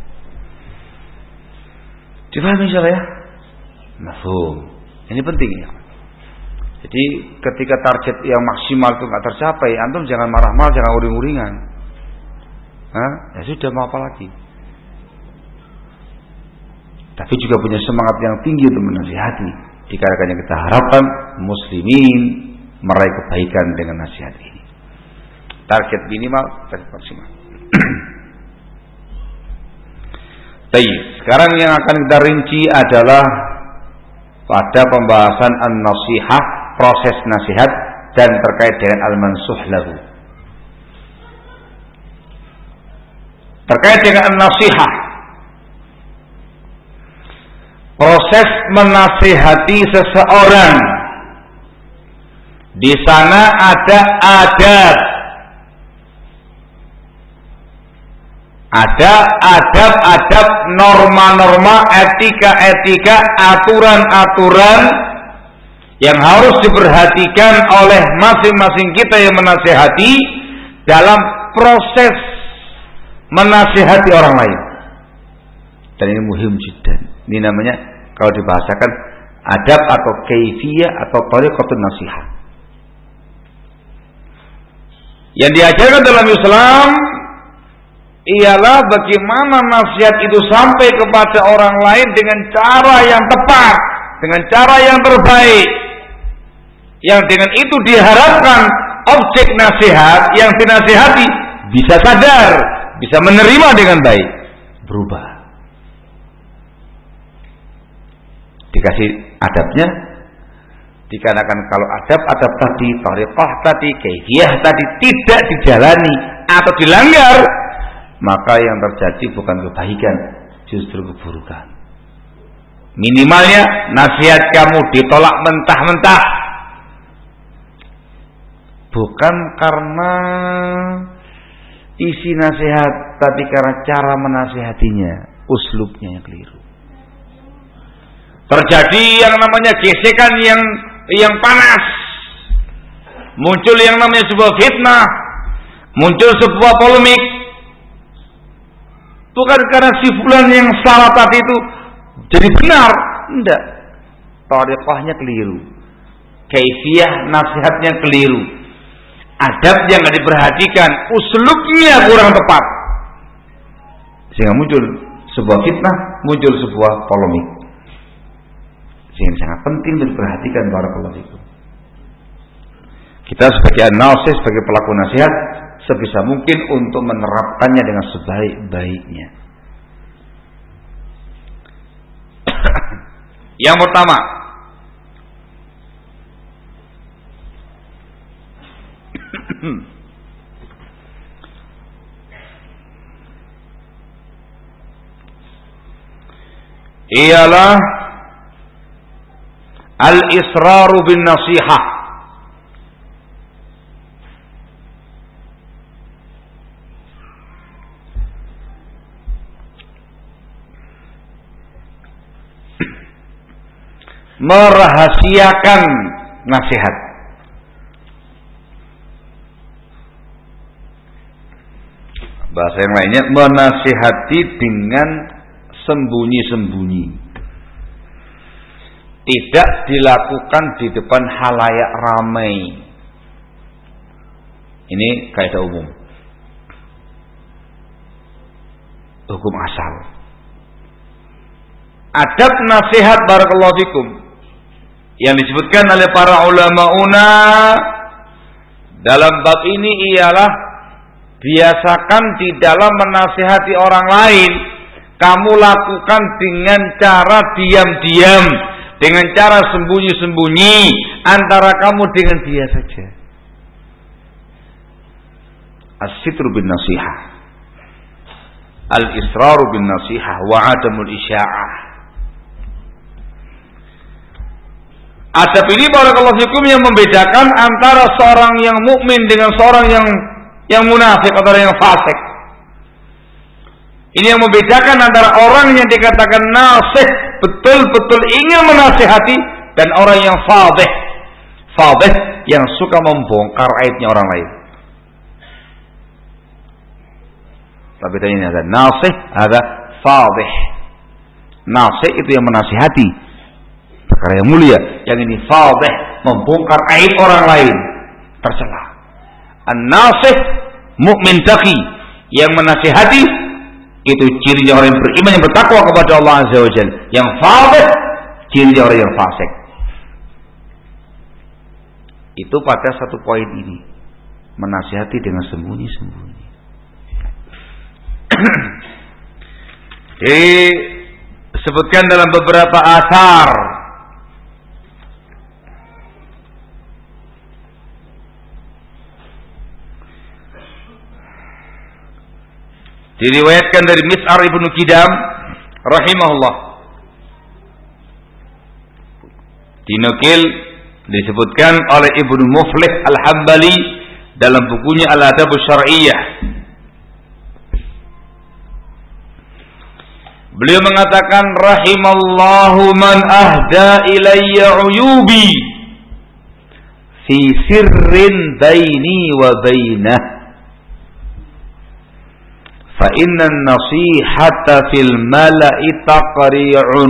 Dipahami insyaallah ya? Mafhum. Ini penting ya. Jadi ketika target yang maksimal itu nggak tercapai, antum jangan marah-marah, jangan uring-uringan. Hah? Ya sudah, mau apa lagi? Tapi juga punya semangat yang tinggi untuk menasihati. Dikarenakan yang kita harapkan muslimin meraih kebaikan dengan nasihat ini. Target minimal, target maksimal. Baik, sekarang yang akan kita rinci adalah pada pembahasan an-nasihah, proses nasihat dan terkait dengan al-mansuh lahu. Terkait dengan an-nasihah, proses menasihati seseorang, di sana ada adab, ada adab-adab, norma-norma, etika-etika, aturan-aturan yang harus diperhatikan oleh masing-masing kita yang menasihati dalam proses menasihati orang lain. Dan ini muhim jiddan. Ini namanya kalau dibahasakan adab atau kaifiyah atau tariqatun nasihat. Yang diajarkan dalam Islam ialah bagaimana nasihat itu sampai kepada orang lain dengan cara yang tepat, dengan cara yang terbaik. Yang dengan itu diharapkan objek nasihat yang dinasihati bisa sadar, bisa menerima dengan baik, berubah. Dikasih adabnya, dikarenakan kalau adab-adab tadi, thariqah tadi, kaifiyah tadi tidak dijalani atau dilanggar, maka yang terjadi bukan kebaikan, justru keburukan. Minimalnya nasihat kamu ditolak mentah-mentah, bukan karena isi nasihat, tapi karena cara menasihatinya, uslubnya yang keliru. Terjadi yang namanya gesekan yang yang panas, muncul yang namanya sebuah fitnah, muncul sebuah polemik, bukan karena si fulan yang salah tadi itu jadi benar, enggak, thariqahnya keliru, kaifiyah nasihatnya keliru, adab yang tidak diperhatikan, uslubnya kurang tepat, sehingga muncul sebuah fitnah, muncul sebuah polemik. Sehingga sangat penting untuk diperhatikan barakallahu fikum. Kita sebagai an-nasih, sebagai pelaku nasihat, sebisa mungkin untuk menerapkannya dengan sebaik-baiknya. Yang pertama, ialah al-israru bin nasihah. Merahasiakan nasihat. Bahasa yang lainnya, menasihati dengan sembunyi-sembunyi. Tidak dilakukan di depan halayak ramai. Ini kaidah umum. Hukum asal. Adab nasihat barakallahu fikum yang disebutkan oleh para ulamauna dalam bab ini ialah biasakan di dalam menasihati orang lain kamu lakukan dengan cara diam-diam, dengan cara sembunyi-sembunyi antara kamu dengan dia saja. As-sitru bin nasihah, al-israru bin nasihah, wa adamul isya'ah. Adab ini barakallahu fikum yang membedakan antara seorang yang mukmin dengan seorang yang yang munafik atau yang fasik. Ini yang membedakan antara orang yang dikatakan nasih, betul-betul ingin menasihati, dan orang yang fadih. Fadih yang suka membongkar aibnya orang lain. Tapi tadi ini ada nasih, ada fadih. Nasih itu yang menasihati, perkara yang mulia. Yang ini fadih, membongkar aib orang lain, tercela. An-nasih mukmin taqi, yang menasihati itu cirinya orang yang beriman, yang bertakwa kepada Allah Azza wa Jalla. Yang fadih cirinya orang yang fasik. Itu pada satu poin ini, menasihati dengan sembunyi-sembunyi. Disebutkan dalam beberapa asar diriwayatkan dari Mis'ar ibnu Kidam rahimahullah, dinukil disebutkan oleh Ibnu Muflih Al-Hambali dalam bukunya Al-Adab Syar'iyyah. Beliau mengatakan rahimallahu man ahda ilayya uyubi fi sirrin baini wa bainah fa inna an-nasihata fil mala'i taqri'un.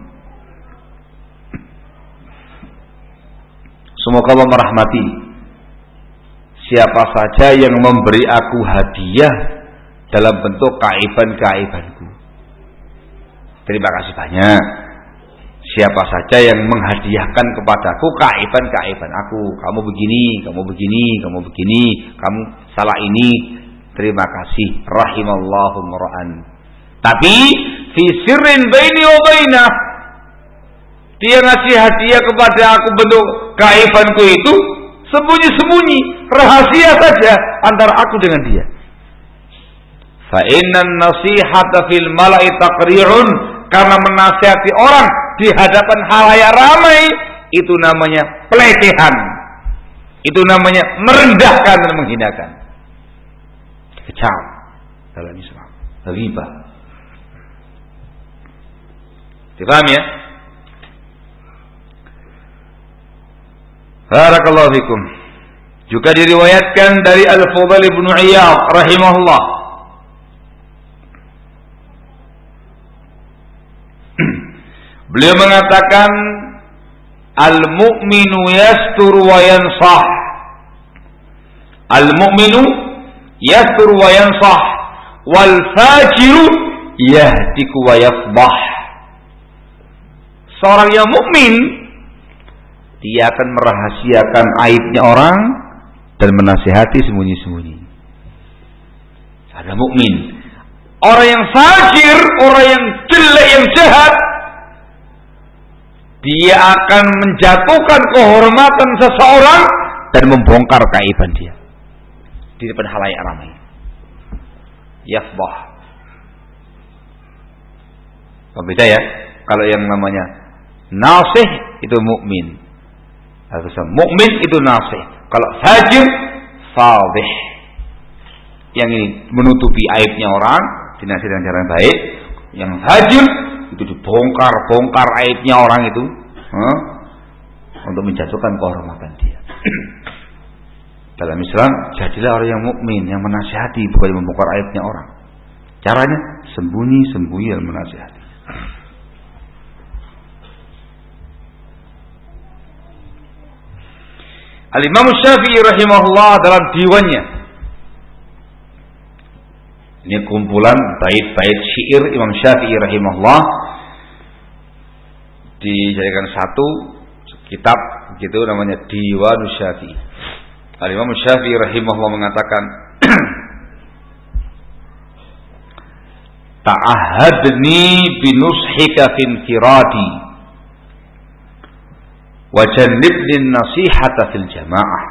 Semoga Allah merahmati siapa saja yang memberi aku hadiah dalam bentuk keaiban-keaibanku. Terima kasih banyak siapa saja yang menghadiahkan kepadaku keaiban-keaiban aku. Kamu begini, kamu begini, kamu begini, kamu salah ini. Terima kasih, rahimallahu mar'an. Tapi fi sirrin baini wa bainah, dia ngasih hadiah kepada aku bentuk keaibanku itu sembunyi-sembunyi, rahasia saja antara aku dengan dia. Fa innan nasihata fil mala'i taqri'un, karena menasihati orang di hadapan halayak ramai itu namanya pelecehan. Itu namanya merendahkan dan menghinakan. Kecam dalam Islam, ghibah. Dipaham ya? Barakallahu fikum. Juga diriwayatkan dari Al-Fudail bin Iyad rahimahullah, beliau mengatakan al-mu'minu yastur wa yansah. Al-mu'minu yastur wa yansah wal fajiru yahdiku wa yafdah. Seorang yang mukmin dia akan merahasiakan aibnya orang dan menasihati sembunyi-sembunyi. Ada mukmin. Orang yang fajir, orang yang jelek, yang jahat, dia akan menjatuhkan kehormatan seseorang dan membongkar keaiban dia di depan halayak ramai. Yafdah. Beda ya. Kalau yang namanya nasih itu mukmin. Mukmin itu nasih. Kalau fajir, fadih. Yang ini menutupi aibnya orang, dinasihati dengan cara yang baik. Yang fajir itu dibongkar-bongkar aibnya orang itu, huh? untuk menjatuhkan kehormatan dia. Dalam Islam, jadilah orang yang mukmin, yang menasihati, bukan membongkar aibnya orang. Caranya sembunyi-sembunyi dan menasihati. Al-Imam Syafi'i rahimahullah dalam diwannya, ini kumpulan bait-bait syair Imam Syafi'i rahimahullah, dijadikan satu kitab gitu namanya Diwan Syafi'i. Al-Imam Syafi'i rahimahullah mengatakan, ta'ahadni binushika finfiradi wa jannibni nasihata fil jamaah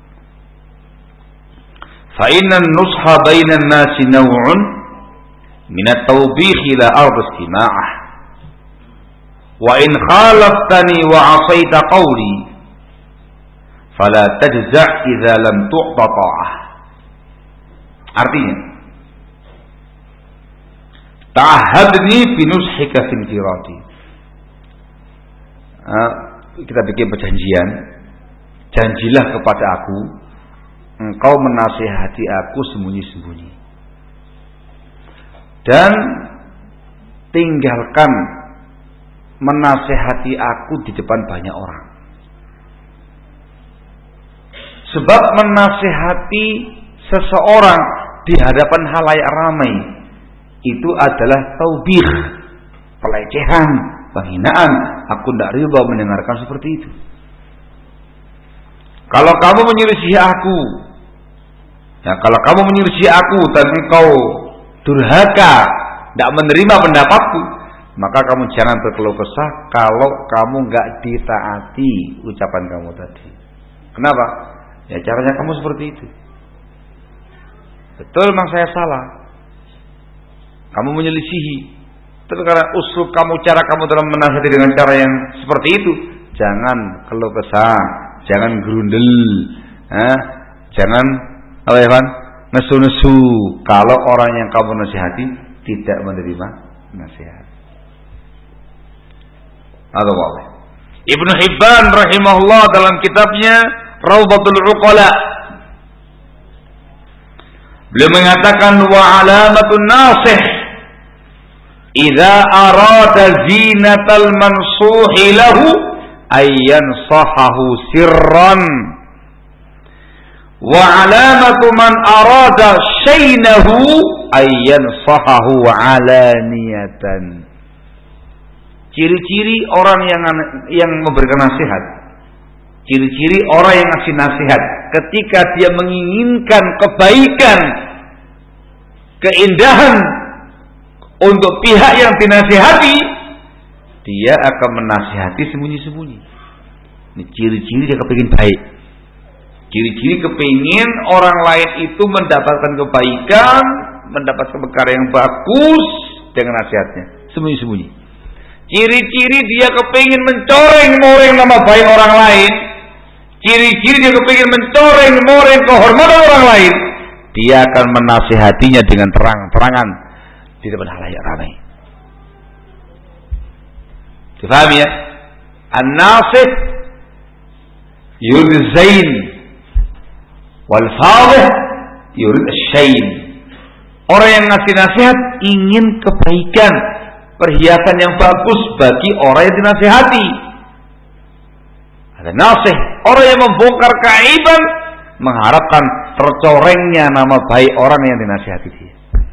fa inna nusha bainan nasi naw'un min at-tawbih ila ardi istima'ah wa in khalaftani wa 'asaita qawli fala tajza' idza lam tu'ta ta'ah. Artinya, ta'ahadni binushika finfiradi, uh, kita bikin perjanjian, janjilah kepada aku, engkau menasihati aku sembunyi-sembunyi, dan tinggalkan menasihati aku di depan banyak orang. Sebab menasihati seseorang di hadapan halayak ramai itu adalah taubih, pelecehan, penghinaan. Aku tidak ridha mendengarkan seperti itu. Kalau kamu menyelisihi aku, ya kalau kamu menyelisihi aku dan engkau durhaka, tidak menerima pendapatku, maka kamu jangan berkeluh kesah kalau kamu nggak ditaati ucapan kamu tadi. Kenapa? Ya caranya kamu seperti itu. Betul, memang saya salah. Kamu menyelisihi, tapi karena usul kamu, cara kamu dalam menasihati dengan cara yang seperti itu, jangan keluh kesah, jangan gerundel, eh, jangan apa ya, nesu-nesu kalau orang yang kamu nasihati tidak menerima nasihat. Allah. Ibnu Hibban rahimahullah dalam kitabnya Rawdatul Uqala, beliau mengatakan, wa alamatun nasih idza arada zinatal mansuhi lahu ayyan sahahu sirran, wa alamatu man arada shaynahu ayyan sahahu alaniyatan. Ciri-ciri orang yang yang memberikan nasihat, ciri-ciri orang yang ngasih nasihat ketika dia menginginkan kebaikan, keindahan untuk pihak yang dinasihati, dia akan menasihati sembunyi-sembunyi. Ini ciri-ciri dia kepingin baik. Ciri-ciri kepingin orang lain itu mendapatkan kebaikan, mendapatkan perkara yang bagus dengan nasihatnya, sembunyi-sembunyi. Ciri-ciri dia kepingin mencoreng-moreng nama baik orang lain, ciri-ciri dia kepingin mencoreng-moreng kehormatan orang lain, dia akan menasihatinya dengan terang-terangan di depan halayak ramai. Difahami ya? An-nasih yurid zain wal fadih yurid asyain. Orang yang ngasih nasihat ingin kebaikan, perhiasan yang bagus bagi orang yang dinasihati. Ada nasih, orang yang membongkar keaiban mengharapkan tercorengnya nama baik orang yang dinasihati dia.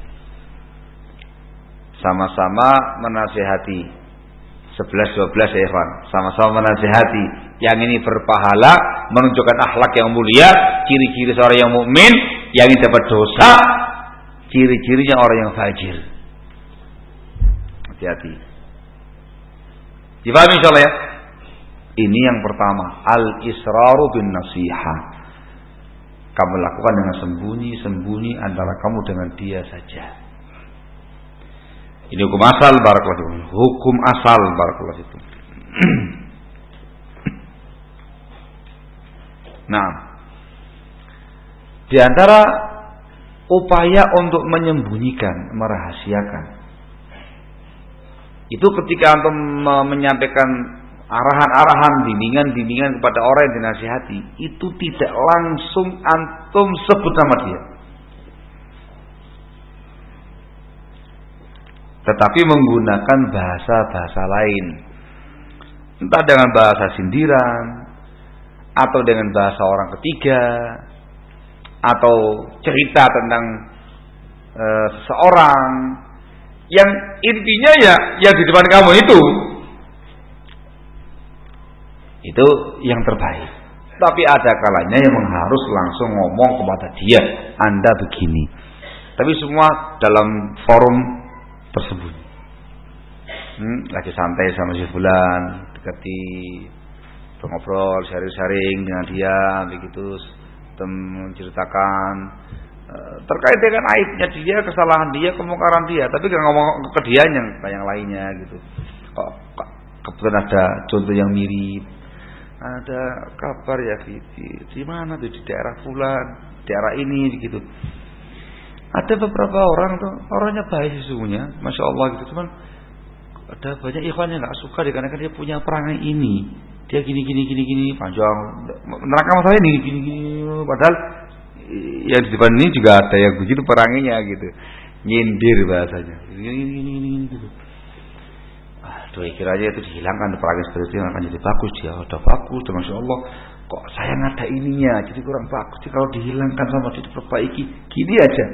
Sama-sama menasihati, sebelas dua belas ya Ikhwan, sama-sama menasihati. Yang ini berpahala, menunjukkan akhlak yang mulia, ciri-ciri seorang yang mukmin. Yang ini dapat dosa, ciri-cirinya orang yang fajir. Hati-hati. Dipahami insyaallah ya? Ini yang pertama, al-israru bin nasihah. Kamu lakukan dengan sembunyi-sembunyi antara kamu dengan dia saja. Ini hukum asal barakallahu. Hukum asal barakallahu itu. Nah, di antara upaya untuk menyembunyikan, merahasiakan, itu ketika antum menyampaikan arahan-arahan, bimbingan-bimbingan kepada orang yang dinasihati, itu tidak langsung antum sebut nama dia, tetapi menggunakan bahasa-bahasa lain, entah dengan bahasa sindiran atau dengan bahasa orang ketiga, atau cerita tentang e, seseorang yang intinya ya yang di depan kamu itu itu yang terbaik. Tapi ada kalanya yang harus langsung ngomong kepada dia, Anda begini. Tapi semua dalam forum tersebut. Hmm, lagi santai sama si fulan, dekati, ngobrol, sharing-sharing dengan dia, begitu, menceritakan uh, terkait dengan aibnya dia, kesalahan dia, kemungkaran dia. Tapi kan ngomong ke dia yang yang lainnya gitu. Kok, kok kebetulan ada contoh yang mirip. Ada kabar ya di, di, di mana tuh di daerah fulan, daerah ini begitu. Ada beberapa orang tuh orangnya baik sesungguhnya, masya Allah gitu. Cuman ada banyak ikhwan yang nggak suka dikarenakan dia punya perangai ini. Dia gini gini gini gini panjang neraka masalahnya ini gini gini. Padahal yang di depan ini juga ada yang begitu perangainya gitu, nyindir bahasanya. Gini gini gini gini gitu. Aduh, kira aja itu dihilangkan perangai seperti itu akan jadi bagus dia. Udah bagus, udah masya Allah. Kok sayang ada ininya, jadi kurang bagus. Jadi kalau dihilangkan sama diperbaiki, gini aja.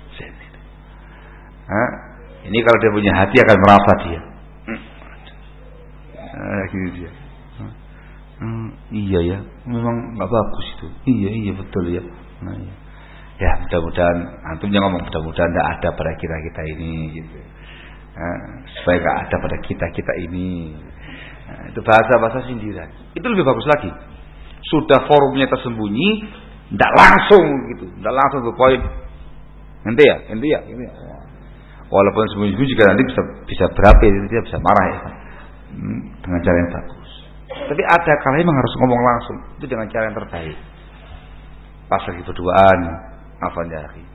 Hah? Ini kalau dia punya hati akan merasa dia. Nah, gini dia. Hmm, iya ya, memang nggak bagus itu. Iya iya betul ya. Nah, ya. Ya mudah-mudahan antum yang ngomong mudah-mudahan tidak ada pada kita kita ini gitu. Nah, supaya nggak ada pada kita kita ini. Nah, itu bahasa-bahasa sindiran. Itu lebih bagus lagi. Sudah forumnya tersembunyi, tidak langsung gitu, tidak langsung ke poin. Nanti ya, nanti ya, ini. Walaupun sembunyi-sembunyi juga nanti bisa bisa berapa, dia bisa marah ya, hmm, dengan cara yang bagus. Tapi ada kalanya memang harus ngomong langsung, itu dengan cara yang terbaik. Pas lagi berduaan, afwan ya akhi.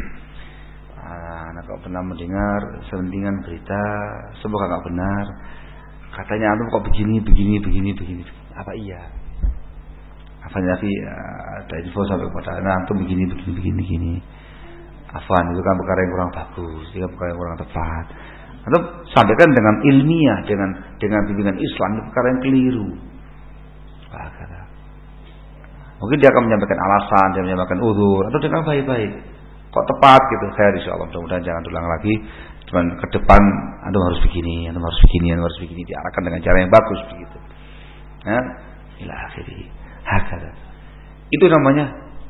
Anak kau pernah mendengar selentingan berita, semoga enggak benar. Katanya antum kok begini, begini, begini, begini. Apa iya? Afwan ya akhi, ada info sampai kepada anak antum begini, begini, begini, begini. Afwan, itu kan perkara yang kurang bagus, itu kan perkara yang kurang tepat. Atau sampaikan dengan ilmiah, dengan dengan bimbingan Islam, itu perkara yang keliru. Kata. Mungkin dia akan menyampaikan alasan, dia menyampaikan uzur, atau dengan baik-baik. Kok tepat gitu, khair insyaallah. Mudah-mudahan jangan ulang lagi. Cuman ke depan, antum harus begini, antum harus begini, antum harus begini, diarahkan dengan cara yang bagus begitu. Nah, ila akhiri. Hakada. Itu namanya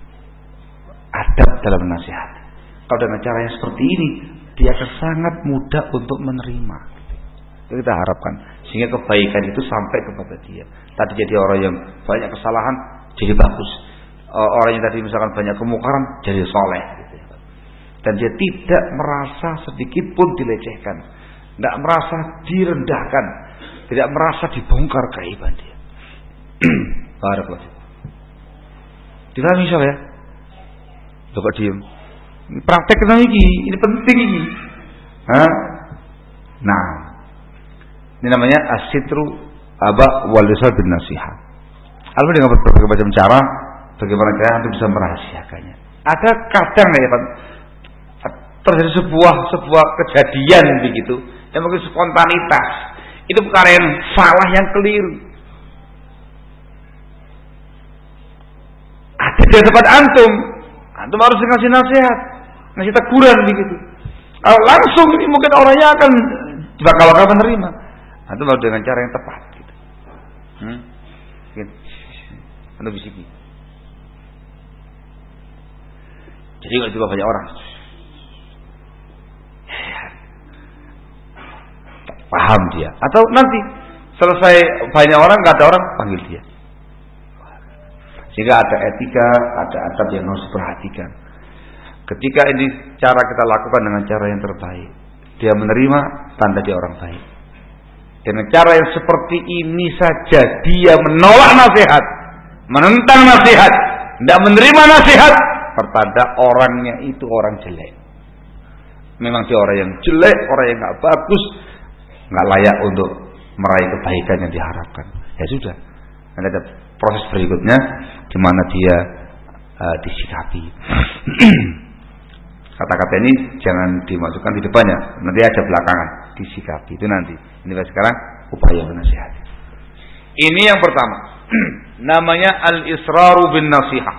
adab dalam nasihat. Kalau dengan cara yang seperti ini, dia akan sangat mudah untuk menerima. Itu kita harapkan, sehingga kebaikan itu sampai kepada dia. Tadi jadi orang yang banyak kesalahan, jadi bagus. Orang yang tadi misalkan banyak kemungkaran, jadi soleh. Gitu. Dan dia tidak merasa sedikit pun dilecehkan, tidak merasa direndahkan, tidak merasa dibongkar keaiban dia. Barakallahu. Dipahami insyaallah ya? Coba diem. Praktek ini, ini penting ini. Hah? Nah, ini namanya asitru aba walisal bin nasihat. Alhamdulillah dengan berbagai macam cara, bagaimana cara untuk bisa merahasiakannya. Ada kadang ya Pak, terjadi sebuah sebuah kejadian begitu, yang mungkin spontanitas. Itu perkara yang salah, yang keliru. Ada di depan antum, antum harus dikasih nasihat, ngasih teguran begitu. Kalau langsung ini mungkin orangnya akan bakal bakal menerima. Antum harus dengan cara yang tepat. Gitu. Hmm? Gitu. Antum bisiki. Jadi kalau juga banyak orang paham dia, atau nanti selesai banyak orang nggak ada orang panggil dia. Sehingga ada etika, ada adab yang harus diperhatikan. Ketika ini cara kita lakukan dengan cara yang terbaik, dia menerima, tanda dia orang baik. Dengan cara yang seperti ini saja dia menolak nasihat, menentang nasihat, tidak menerima nasihat, pertanda orangnya itu orang jelek. Memang dia orang yang jelek, orang yang nggak bagus, nggak layak untuk meraih kebaikan yang diharapkan. Ya sudah, nanti ada proses berikutnya di mana dia uh, disikapi. Kata-kata ini jangan dimasukkan di depannya, nanti aja belakangan, disikapi itu nanti. Ini sekarang upaya menasihati. Ini yang pertama. namanya al-israru bin nasihah.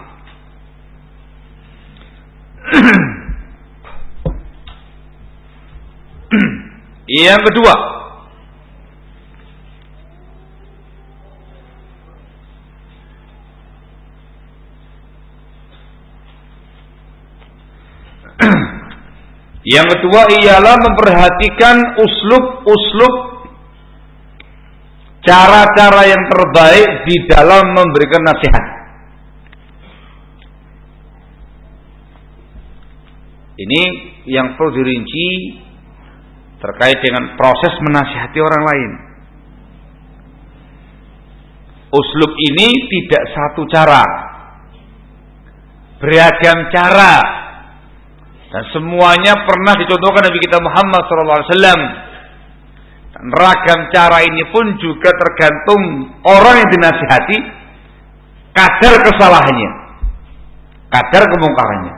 Yang kedua, yang kedua ialah memperhatikan uslub-uslub, cara-cara yang terbaik di dalam memberikan nasihat. Ini yang perlu dirinci terkait dengan proses menasihati orang lain. Uslub ini tidak satu cara, beragam cara, dan semuanya pernah dicontohkan Nabi kita Muhammad shallallahu alaihi wasallam. Dan ragam cara ini pun juga tergantung orang yang dinasihati, kadar kesalahannya, kadar kemungkarannya.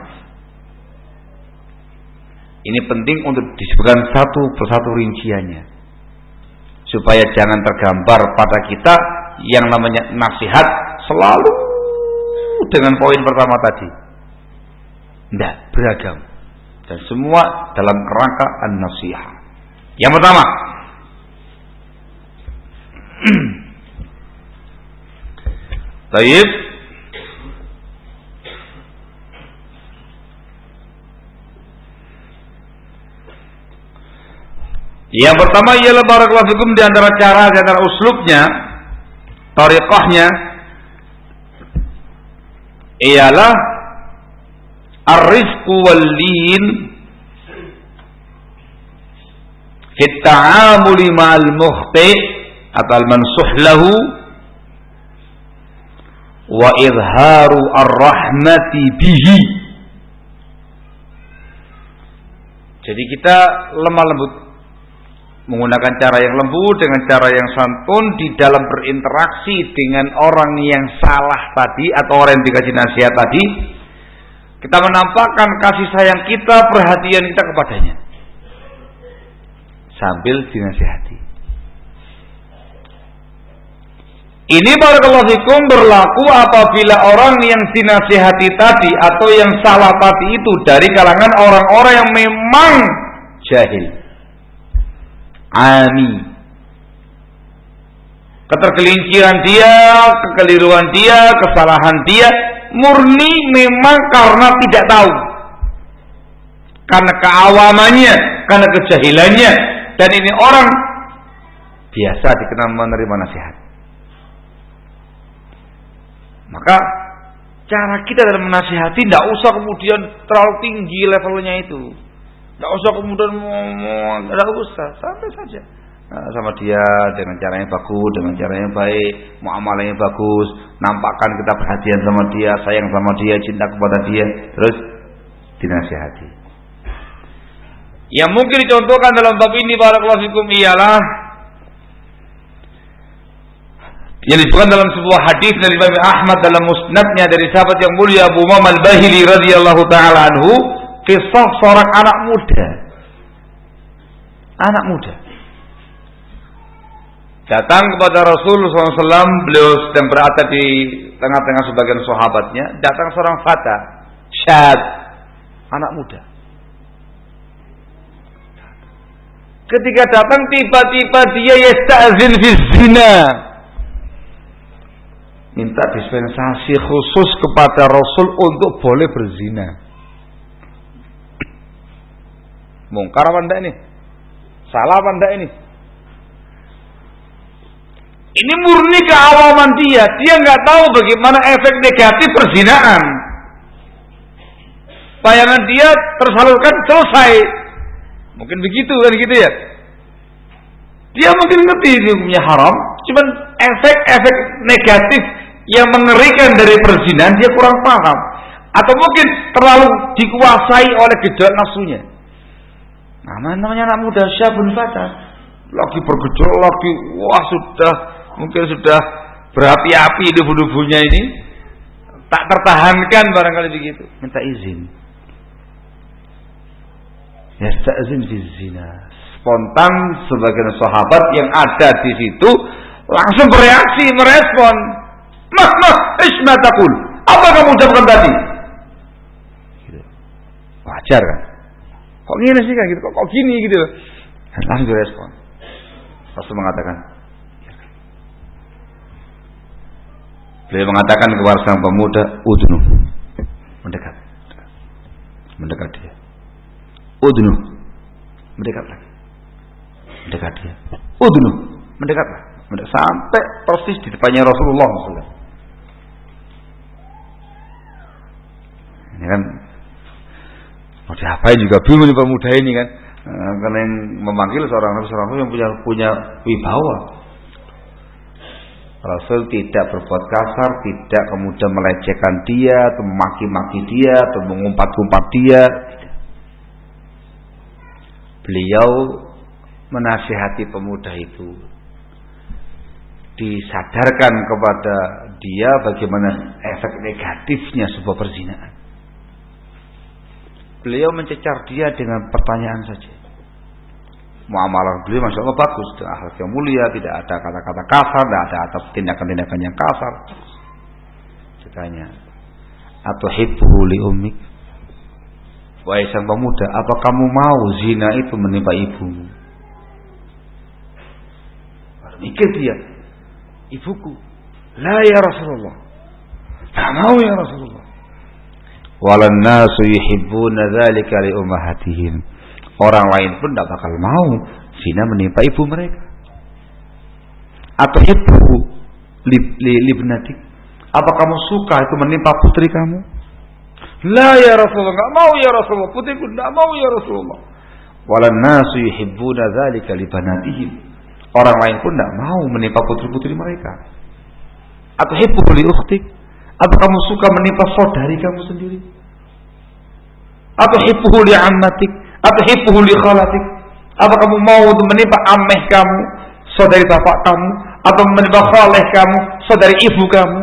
Ini penting untuk disebutkan satu persatu rinciannya, supaya jangan tergambar pada kita yang namanya nasihat selalu dengan poin pertama tadi. Tidak, beragam, dan semua dalam kerangka an-nasihah. Yang pertama, Taib, yang pertama ialah barakallahu fikum, di antara cara, di antara uslubnya, tariqahnya, ialah ar-rifqu wal-lin fi at-ta'amuli ma'al mukhti atau al-mansuh lahu wa izharu ar-rahmati bihi. Jadi kita lemah lembut, menggunakan cara yang lembut dengan cara yang santun di dalam berinteraksi dengan orang yang salah tadi atau orang yang dikasih nasihat tadi. Kita menampakkan kasih sayang kita, perhatian kita kepadanya sambil dinasihati. Ini barakallahu fikum berlaku apabila orang yang dinasihati tadi atau yang salah tadi itu dari kalangan orang-orang yang memang jahil, ami, ketergelinciran dia, kekeliruan dia, kesalahan dia murni memang karena tidak tahu, karena keawamannya, karena kejahilannya, dan ini orang biasa dikenal menerima nasihat. Maka cara kita dalam menasihati tidak usah kemudian terlalu tinggi levelnya itu. Tidak usah kemudian ngomong, tidak usah, santai saja. Nah, sama dia dengan caranya bagus, dengan caranya baik, muamalahnya bagus, nampakkan kita perhatian sama dia, sayang sama dia, cinta kepada dia, terus dinasihati. Yang mungkin dicontohkan dalam bab ini barakallahu fikum ialah yang disebutkan dalam sebuah hadis dari Imam Ahmad dalam musnadnya dari sahabat yang mulia Abu Umamah Al-Bahili radhiyallahu taala anhu, kisah seorang anak muda. Anak muda datang kepada Rasulullah shallallahu alaihi wasallam. Beliau sedang berada di tengah-tengah sebagian sahabatnya. Datang seorang fata, syab, anak muda. Ketika datang tiba-tiba dia yasta'zin fi zina, minta dispensasi khusus kepada Rasul untuk boleh berzina. Mungkar apa enggak ini? Salah apa enggak ini? Ini murni keawaman dia. Dia nggak tahu bagaimana efek negatif perzinaan. Bayangan dia tersalurkan, selesai. Mungkin begitu kan gitu ya. Dia mungkin ngerti ini hukumnya haram, cuman efek-efek negatif yang mengerikan dari perzinahan dia kurang paham, atau mungkin terlalu dikuasai oleh gejolak nafsunya. Nah, namanya anak muda, syabun fata, lagi bergejolak, lagi wah sudah mungkin sudah berapi-api debu-debunya ini, tak tertahankan barangkali begitu, minta izin. Yasta'zin fi zina. Spontan sebagian sahabat yang ada di situ langsung bereaksi, merespon. Mah, mah, isma taqul. Apa kamu ucapkan tadi? Gitu. Wajar kan? Kok gini sih kan gitu? Kok, kok gini gitu? Langsung direspon. Rasul mengatakan, beliau mengatakan kepada sang pemuda, udnu, mendekat, mendekat dia, udnu, mendekat lagi, mendekat dia, udnu, mendekat lah, mendekat sampai persis di depannya Rasulullah shallallahu alaihi wasallam. Ini kan, mau diapain juga bingung nih pemuda ini kan, karena yang memanggil seorang seorang yang punya punya wibawa. Rasul tidak berbuat kasar, tidak kemudian melecehkan dia, atau memaki-maki dia, atau mengumpat-umpat dia. Beliau menasihati pemuda itu, disadarkan kepada dia bagaimana efek negatifnya sebuah perzinahan. Beliau mencecar dia dengan pertanyaan saja. Muamalah beliau masya Allah bagus, akhlak yang mulia, tidak ada kata-kata kasar, tidak ada atas tindakan-tindakan yang kasar. Ditanya, atau hibbuhu li ummik, wahai sang pemuda, apa kamu mau zina itu menimpa ibumu? Mikir dia, ibuku, la ya Rasulullah, tak mau ya Rasulullah. Walan nasu yuhibbuna dzalika li ummahatihim. Orang lain pun tidak bakal mau zina menimpa ibu mereka. Atau ibu libnatik, apa kamu suka itu menimpa putri kamu? La ya Rasulullah, enggak mau ya Rasulullah, putriku enggak mau ya Rasulullah. Walan nasu yuhibbuna dzalika li banatihim. Orang lain pun tidak mau menimpa putri-putri mereka. Atau ibu li ukhtik, apa kamu suka menimpa saudari kamu sendiri? Atau ibu li ammatik, atau hibbuhu li khalatik, apa kamu mau untuk menimpa ameh kamu, saudari bapak kamu, atau menimpa khaleh kamu, saudari ibu kamu?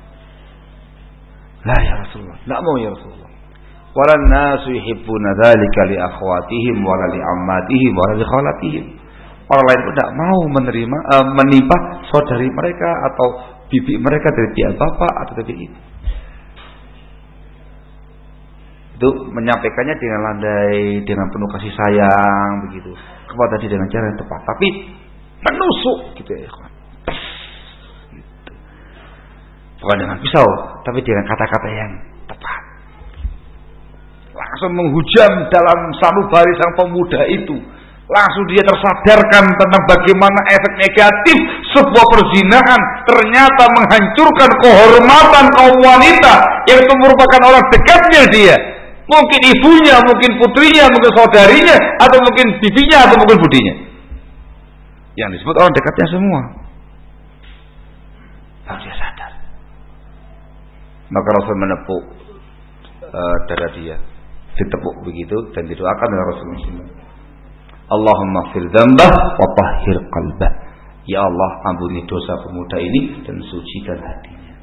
La ya Rasulullah, tidak mau ya Rasulullah. Walan nasu yuhibbuna dzalika li akhwatihim wala li ammatihim wala li khalatihim. Orang lain pun tidak mau menerima uh, menimpa saudari mereka atau bibi mereka dari pihak bapak atau dari ibu. Itu menyampaikannya dengan landai, dengan penuh kasih sayang begitu kepada dia dengan cara yang tepat, tapi menusuk gitu ya, gitu. Bukan dengan pisau, tapi dengan kata-kata yang tepat, langsung menghujam dalam sanubari sang pemuda itu. Langsung dia tersadarkan tentang bagaimana efek negatif sebuah perzinahan ternyata menghancurkan kehormatan kaum wanita yang itu merupakan orang dekatnya dia. Mungkin ibunya, mungkin putrinya, mungkin saudarinya, atau mungkin bibinya, atau mungkin budinya. Yang disebut orang dekatnya semua. Baru dia sadar. Maka Rasul menepuk uh, dada dia, ditepuk begitu dan didoakan oleh Rasulullah. Allahumma fir dzambah wa tahhir qalbah. Ya Allah, ampuni dosa pemuda ini dan sucikan hatinya.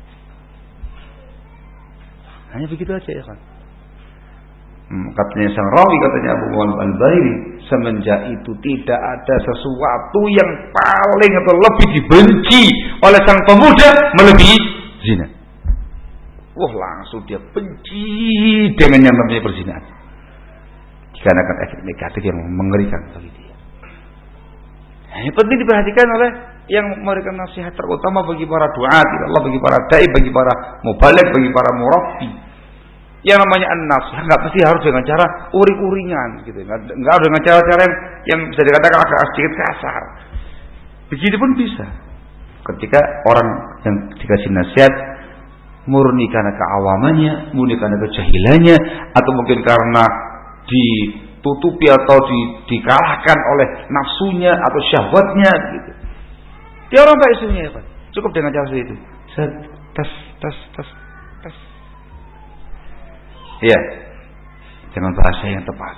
Hanya begitu aja ya kan. Hmm, katanya sang rawi, katanya Abu Muhammad Al-Bahili, semenjak itu tidak ada sesuatu yang paling atau lebih dibenci oleh sang pemuda melebihi zina. Wah, langsung dia benci dengan yang namanya perzinahan, dikarenakan efek negatif yang mengerikan bagi dia. Ini penting diperhatikan oleh yang memberikan nasihat, terutama bagi para duat Allah, bagi para dai, bagi para mubaligh, bagi para murabbi. Yang namanya an-nasihat nggak pasti harus dengan cara uring-uringan gitu, nggak harus dengan cara-cara yang, yang bisa dikatakan agak sedikit kasar. Begitu pun bisa ketika orang yang dikasih nasihat murni karena keawamannya, murni karena kejahilannya, atau mungkin karena ditutupi atau di, dikalahkan oleh nafsunya atau syahwatnya gitu. Dia orang baik sebenarnya ya Pak. Cukup dengan cara seperti itu. Set, tes, tes, tes. Ya, dengan bahasa yang tepat.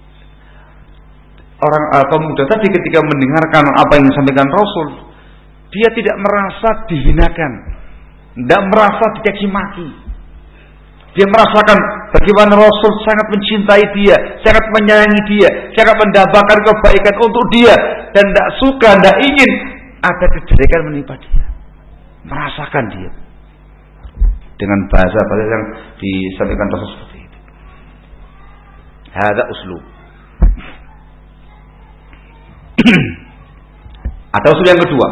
Orang uh, pemuda tadi ketika mendengarkan apa yang disampaikan Rasul, dia tidak merasa dihinakan, tidak merasa dicaci maki. Dia merasakan bagaimana Rasul sangat mencintai dia, sangat menyayangi dia, sangat mendambakan kebaikan untuk dia, dan tidak suka, tidak ingin ada kejelekan menimpa dia. Merasakan dia dengan bahasa-bahasa yang disampaikan Rasul seperti itu. Hada uslub. Ada usul yang kedua.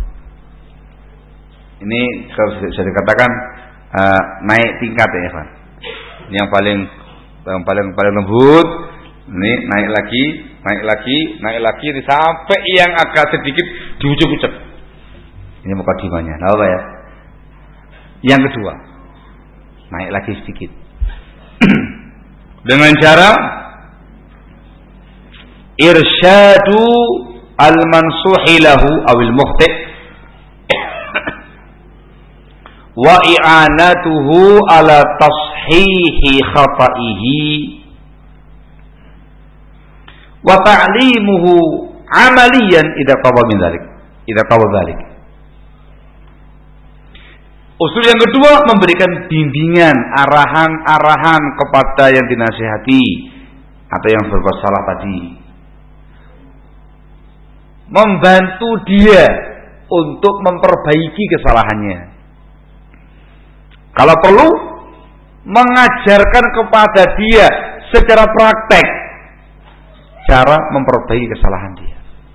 Ini kalau bisa dikatakan uh, naik tingkat ya kan. Yang paling yang paling paling lembut, ini naik lagi, naik lagi, naik lagi sampai yang agak sedikit diucek-ucek. Ini mukadimahnya. Nah, apa ya? Yang kedua, naik lagi sedikit. Dengan cara irsyadu al-mansuhi lahu awil mukhti' wa i'anatuhu ala tashihi khata'ihi wa ta'limuhu amaliyan idza qaba min dzalik idza qaba dzalik. Usul yang kedua, memberikan bimbingan, arahan-arahan kepada yang dinasihati atau yang berbuat salah tadi. Membantu dia untuk memperbaiki kesalahannya. Kalau perlu, mengajarkan kepada dia secara praktek cara memperbaiki kesalahan dia.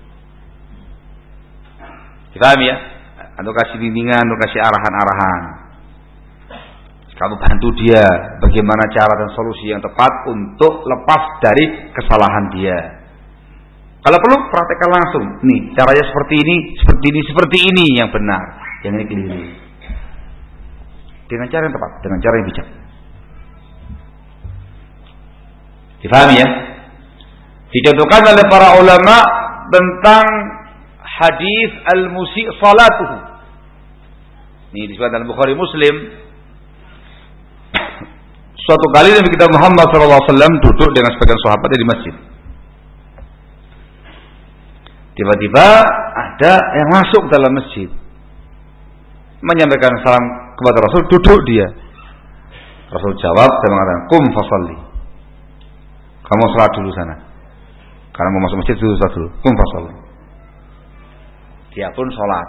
Dipahami ya? Atau kasih bimbingan, atau kasih arahan-arahan. Kamu bantu dia bagaimana cara dan solusi yang tepat untuk lepas dari kesalahan dia. Kalau perlu praktekkan langsung. Nih, caranya seperti ini, seperti ini, seperti ini yang benar, yang ini keliru. Dengan cara yang tepat, dengan cara yang bijak. Difahami ya? Dicontohkan oleh para ulama tentang hadis al-musi' salatuhu. Ini disebutkan dalam Bukhari Muslim. Suatu kali Nabi kita Muhammad shallallahu alaihi wasallam duduk dengan sebagian sahabat di masjid. Tiba-tiba ada yang masuk dalam masjid, menyampaikan salam kepada Rasul, duduk dia. Rasul jawab dan mengatakan, "Qum fasalli." Kamu salat dulu sana. Karena mau masuk masjid dulu, salat dulu. Qum fasalli. Dia pun sholat.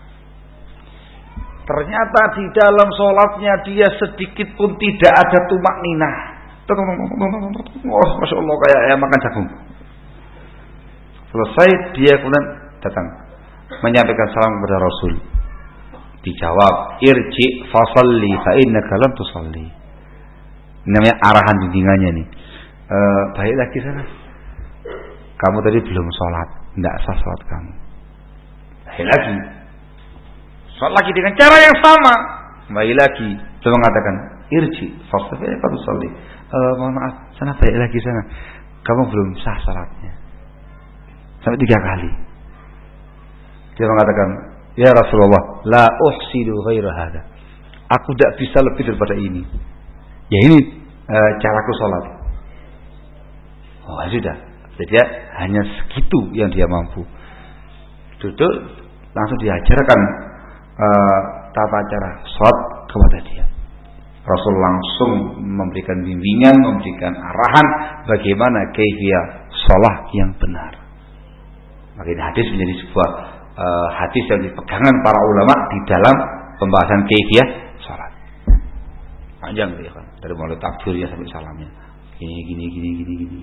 Ternyata di dalam sholatnya dia sedikit pun tidak ada tumak ninah. Oh, Masya Allah, kayak ayam makan jagung. Selesai dia kemudian datang menyampaikan salam kepada Rasul. Dijawab, irji fasalli fa innaka lam tusalli. Namanya arahan bimbingannya nih. E, baik lagi sana. Kamu tadi belum sholat, tidak sah sholat kamu. Baik lagi, sholat lagi dengan cara yang sama. Baik lagi, coba mengatakan irji fasalli fa innaka lam tusalli. E, mohon maaf, sana baik lagi sana. Kamu belum sah sholatnya. Sampai tiga kali. Dia mengatakan, ya Rasulullah, la uhsidu ghaira hada. Aku tidak bisa lebih daripada ini. Ya ini e, caraku sholat. Oh sudah. Jadi dia hanya segitu yang dia mampu. Duduk, langsung diajarkan e, tata cara sholat kepada dia. Rasul langsung memberikan bimbingan, memberikan arahan bagaimana kaifiyah sholat yang benar. Maka ini hadis menjadi sebuah uh, hadis yang dipegangan para ulama di dalam pembahasan kaifiyah salat. Panjang ya kan, dari mulai takbirnya sampai salamnya. Gini gini gini gini gini.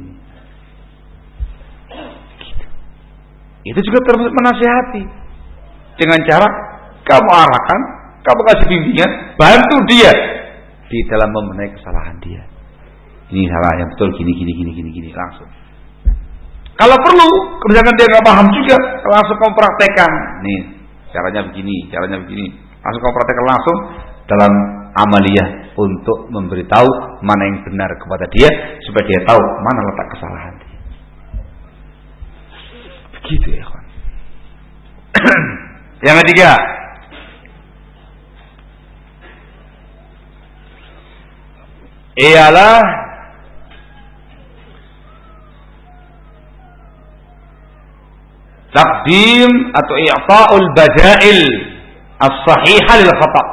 Gitu. Itu juga termasuk menasihati dengan cara kamu arahkan, kamu kasih bimbingan, bantu dia di dalam membenahi kesalahan dia. Ini salah yang betul gini gini gini gini gini langsung. Kalau perlu, kemudian dia nggak paham juga, langsung kamu praktekkan. Nih, caranya begini, caranya begini. Langsung kamu praktekkan langsung dalam amaliyah untuk memberitahu mana yang benar kepada dia supaya dia tahu mana letak kesalahan dia. Begitu ya, kawan. Yang ketiga, ialah taqdim atau i'ta'ul badail as-sahihah lil khata'.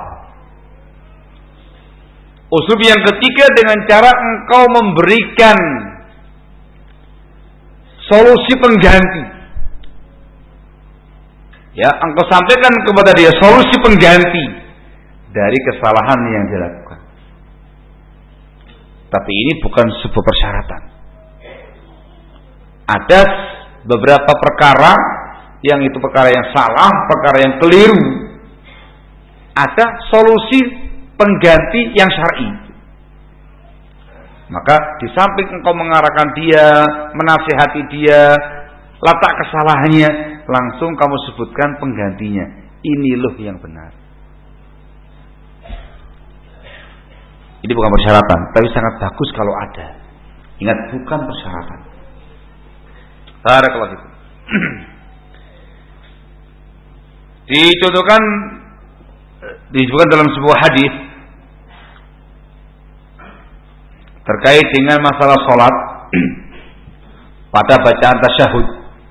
Usul yang ketiga dengan cara engkau memberikan solusi pengganti. Ya, engkau sampaikan kepada dia solusi pengganti dari kesalahan yang dilakukan. Tapi ini bukan sebuah persyaratan. Ada beberapa perkara yang itu perkara yang salah, perkara yang keliru. Ada solusi pengganti yang syar'i. Maka di samping engkau mengarahkan dia, menasihati dia, letak kesalahannya, langsung kamu sebutkan penggantinya. Ini loh yang benar. Ini bukan persyaratan, tapi sangat bagus kalau ada. Ingat, bukan persyaratan. Barakallahu fikum. Dicontohkan, disebutkan dalam sebuah hadis terkait dengan masalah sholat pada bacaan tasyahud.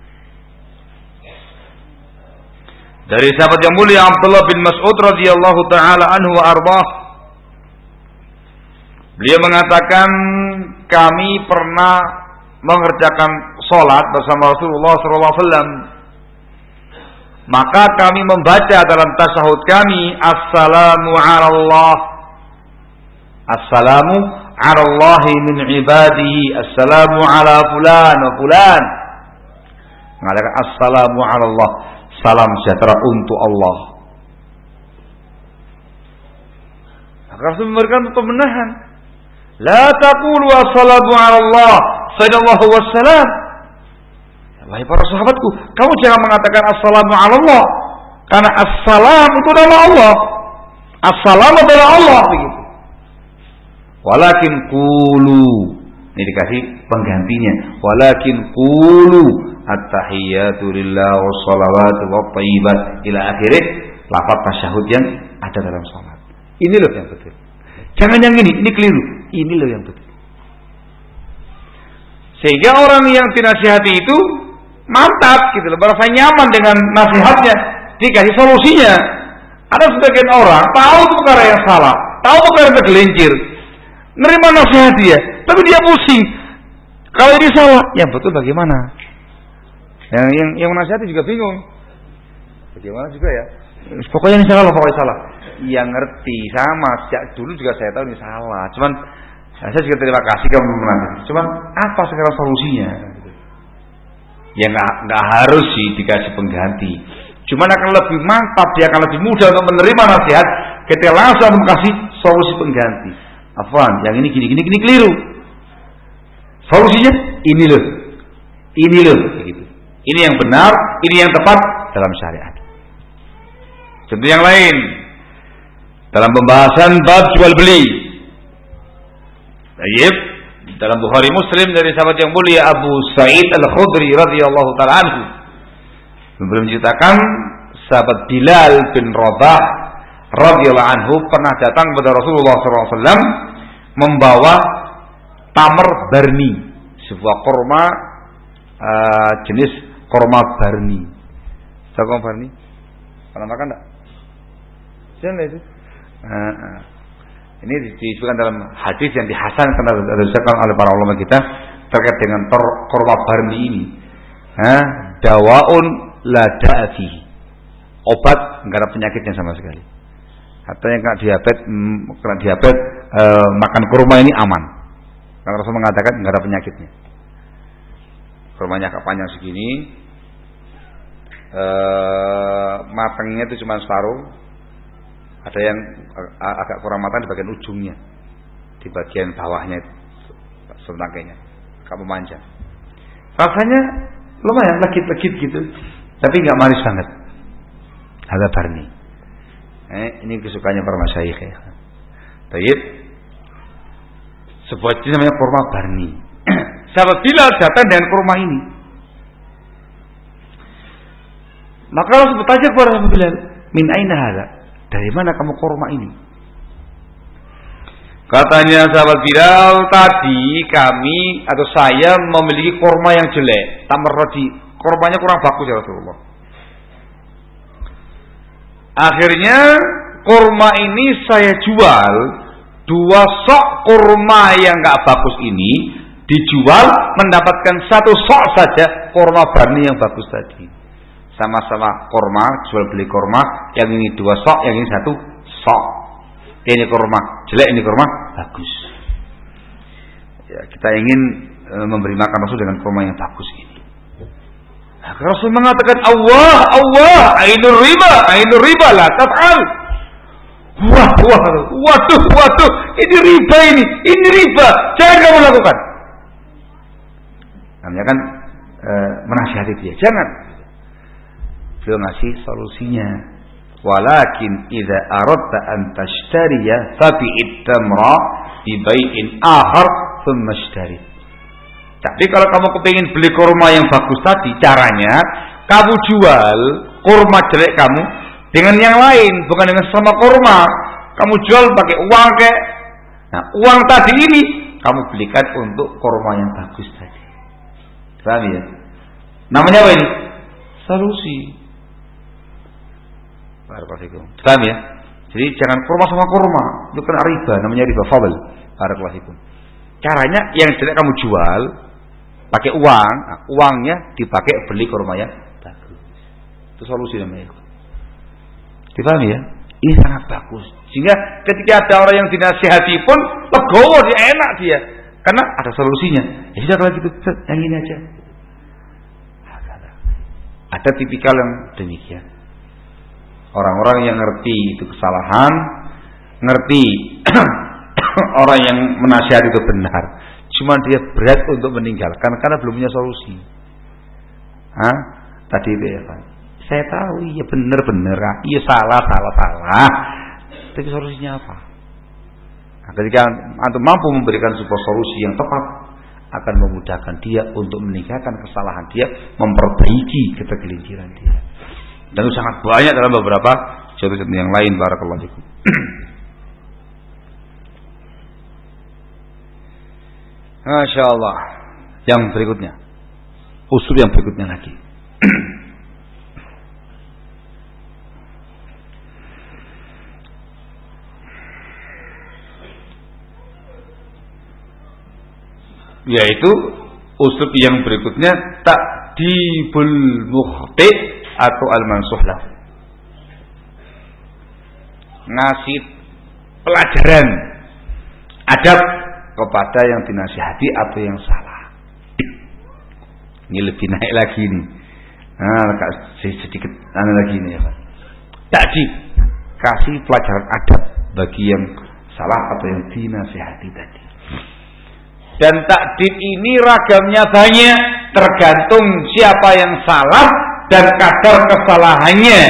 Dari sahabat yang mulia Abdullah bin Mas'ud radhiyallahu taala anhu wa ardhah, beliau mengatakan, kami pernah mengerjakan sholat bersama Rasulullah sallallahu alaihi wasallam. Maka kami membaca dalam tasyahud kami, Assalamu ala Allah, Assalamu ala Allahi min ibadihi, Assalamu ala fulan wa fulan. Mengatakan Assalamu ala Allah, salam sejahtera untuk Allah. Maka Rasul memberikan pembenahan, La taqulu assalamu ala Allah, sallallahu wassalam. Wahai para sahabatku, kamu jangan mengatakan assalamu ala Allah, karena assalam itu adalah Allah, assalam adalah Allah, begitu. Walakin qulu, ini dikasih penggantinya, walakin qulu at-tahiyyatu lillah wassalawatu wattayyibat ila akhirih, lafaz tasyahud yang ada dalam salat. Ini loh yang betul. Jangan yang ini, ini keliru. Ini loh yang betul. Sehingga orang yang dinasihati itu mantap gitu loh, merasa nyaman dengan nasihatnya, dikasih solusinya. Ada sebagian orang tahu itu perkara yang salah, tahu perkara yang tergelincir, nerima nasihat dia, tapi dia pusing. Kalau ini salah, yang betul bagaimana? Yang yang, yang menasihati juga bingung. Bagaimana juga ya? Pokoknya ini salah, pokoknya salah. Yang ngerti sama sejak dulu juga saya tahu ini salah. Cuman saya juga terima kasih kamu menasihati. Cuman apa sekarang solusinya? Ya nggak nggak harus sih dikasih pengganti. Cuman akan lebih mantap, dia akan lebih mudah untuk menerima nasihat ketika langsung kasih solusi pengganti. Afwan, yang ini gini gini gini keliru. Solusinya ini loh, ini loh, begitu. Ini yang benar, ini yang tepat dalam syariat. Contoh yang lain dalam pembahasan bab jual beli. Baik. Dalam Bukhari Muslim dari sahabat yang mulia Abu Sa'id Al-Khudri radhiyallahu ta'ala anhu, beliau menceritakan sahabat Bilal bin Rabah radhiyallahu anhu pernah datang kepada Rasulullah sallallahu alaihi wasallam membawa tamar barni, sebuah kurma uh, jenis kurma barni. Tahu kurma barni? Pernah makan enggak? Jangan itu. Uh, uh. Ini disebutkan dalam hadis yang dihasankan oleh para ulama kita terkait dengan kurma barni ini. Ha, dawaun la da'ati. Obat enggak ada penyakitnya sama sekali. Atau yang kena diabetes, kena diabetes e, makan kurma ini aman. Karena Rasul mengatakan enggak ada penyakitnya. Kurmanya agak panjang segini. E, matangnya itu cuma separuh. Ada yang agak kurang matang di bagian ujungnya, di bagian bawahnya itu setangkainya, agak memanjang. Rasanya lumayan legit-legit gitu, tapi nggak manis banget. Ada barni. Eh, ini kesukaannya para masyayikh ya. Baik. Sebuah jenis namanya kurma barni. Sahabat Bilal datang dengan kurma ini. Maka Rasul bertanya kepada sahabat Bilal, "Min aina hadza?" Dari mana kamu kurma ini? Katanya sahabat Bilal, tadi kami atau saya memiliki kurma yang jelek, tamar rodi, kurmanya kurang bagus ya Rasulullah. Akhirnya kurma ini saya jual, dua sok kurma yang nggak bagus ini dijual, mendapatkan satu sok saja kurma barni yang bagus tadi. Sama-sama kurma, jual beli kurma, yang ini dua sok, yang ini satu sok. ini kurma jelek, ini kurma bagus. Ya, kita ingin e, memberi makan Rasul dengan kurma yang bagus ini. Nah, Rasul mengatakan Allah, Allah, ainur riba, ainur riba la taf'al. Wah, wah, waduh, waduh, ini riba ini, ini riba, jangan kamu lakukan. Namanya kan e, menasihati dia, jangan. Beliau ngasih solusinya. Walakin idza aradta an tashtariya fabi'id tamra bi bai'in akhar thumma ishtari. Tapi kalau kamu kepingin beli kurma yang bagus tadi, caranya kamu jual kurma jelek kamu dengan yang lain, bukan dengan sama kurma. Kamu jual pakai uang kayak. Nah, uang tadi ini kamu belikan untuk kurma yang bagus tadi. Paham ya? Namanya apa ini? Solusi. Barakallahu. Paham ya? Jadi jangan kurma sama kurma, itu kan riba, namanya riba fadl. Barakallahu. Caranya yang jelek kamu jual pakai uang, nah, uangnya dipakai beli kurma yang bagus. Itu solusi namanya. Dipahami ya? Ini sangat bagus. Sehingga ketika ada orang yang dinasihati pun legowo, dia enak dia, karena ada solusinya. Ya sudah kalau gitu, yang ini aja. Ada tipikal yang demikian. Orang-orang yang ngerti itu kesalahan, ngerti orang yang menasihati itu benar, cuma dia berat untuk meninggalkan karena belum punya solusi. Hah? Tadi itu ya Pak, saya tahu iya benar-benar, iya salah salah salah, tapi solusinya apa? Nah, ketika antum mampu memberikan sebuah solusi yang tepat, akan memudahkan dia untuk meninggalkan kesalahan dia, memperbaiki ketergelinciran dia. Dan itu sangat banyak dalam beberapa contoh-contoh yang lain. Barakallahu fikum. Masya Allah. Yang berikutnya, usul yang berikutnya lagi. Yaitu usul yang berikutnya, ta'dibul mukhti' atau al-mansuh lah. Ngasih pelajaran adab kepada yang dinasihati atau yang salah. Ini lebih naik lagi nih. Nah, sedikit aneh lagi nih ya Pak. Ta'dib, kasih pelajaran adab bagi yang salah atau yang dinasihati tadi. Dan ta'dib ini ragamnya banyak, tergantung siapa yang salah dan kadar kesalahannya.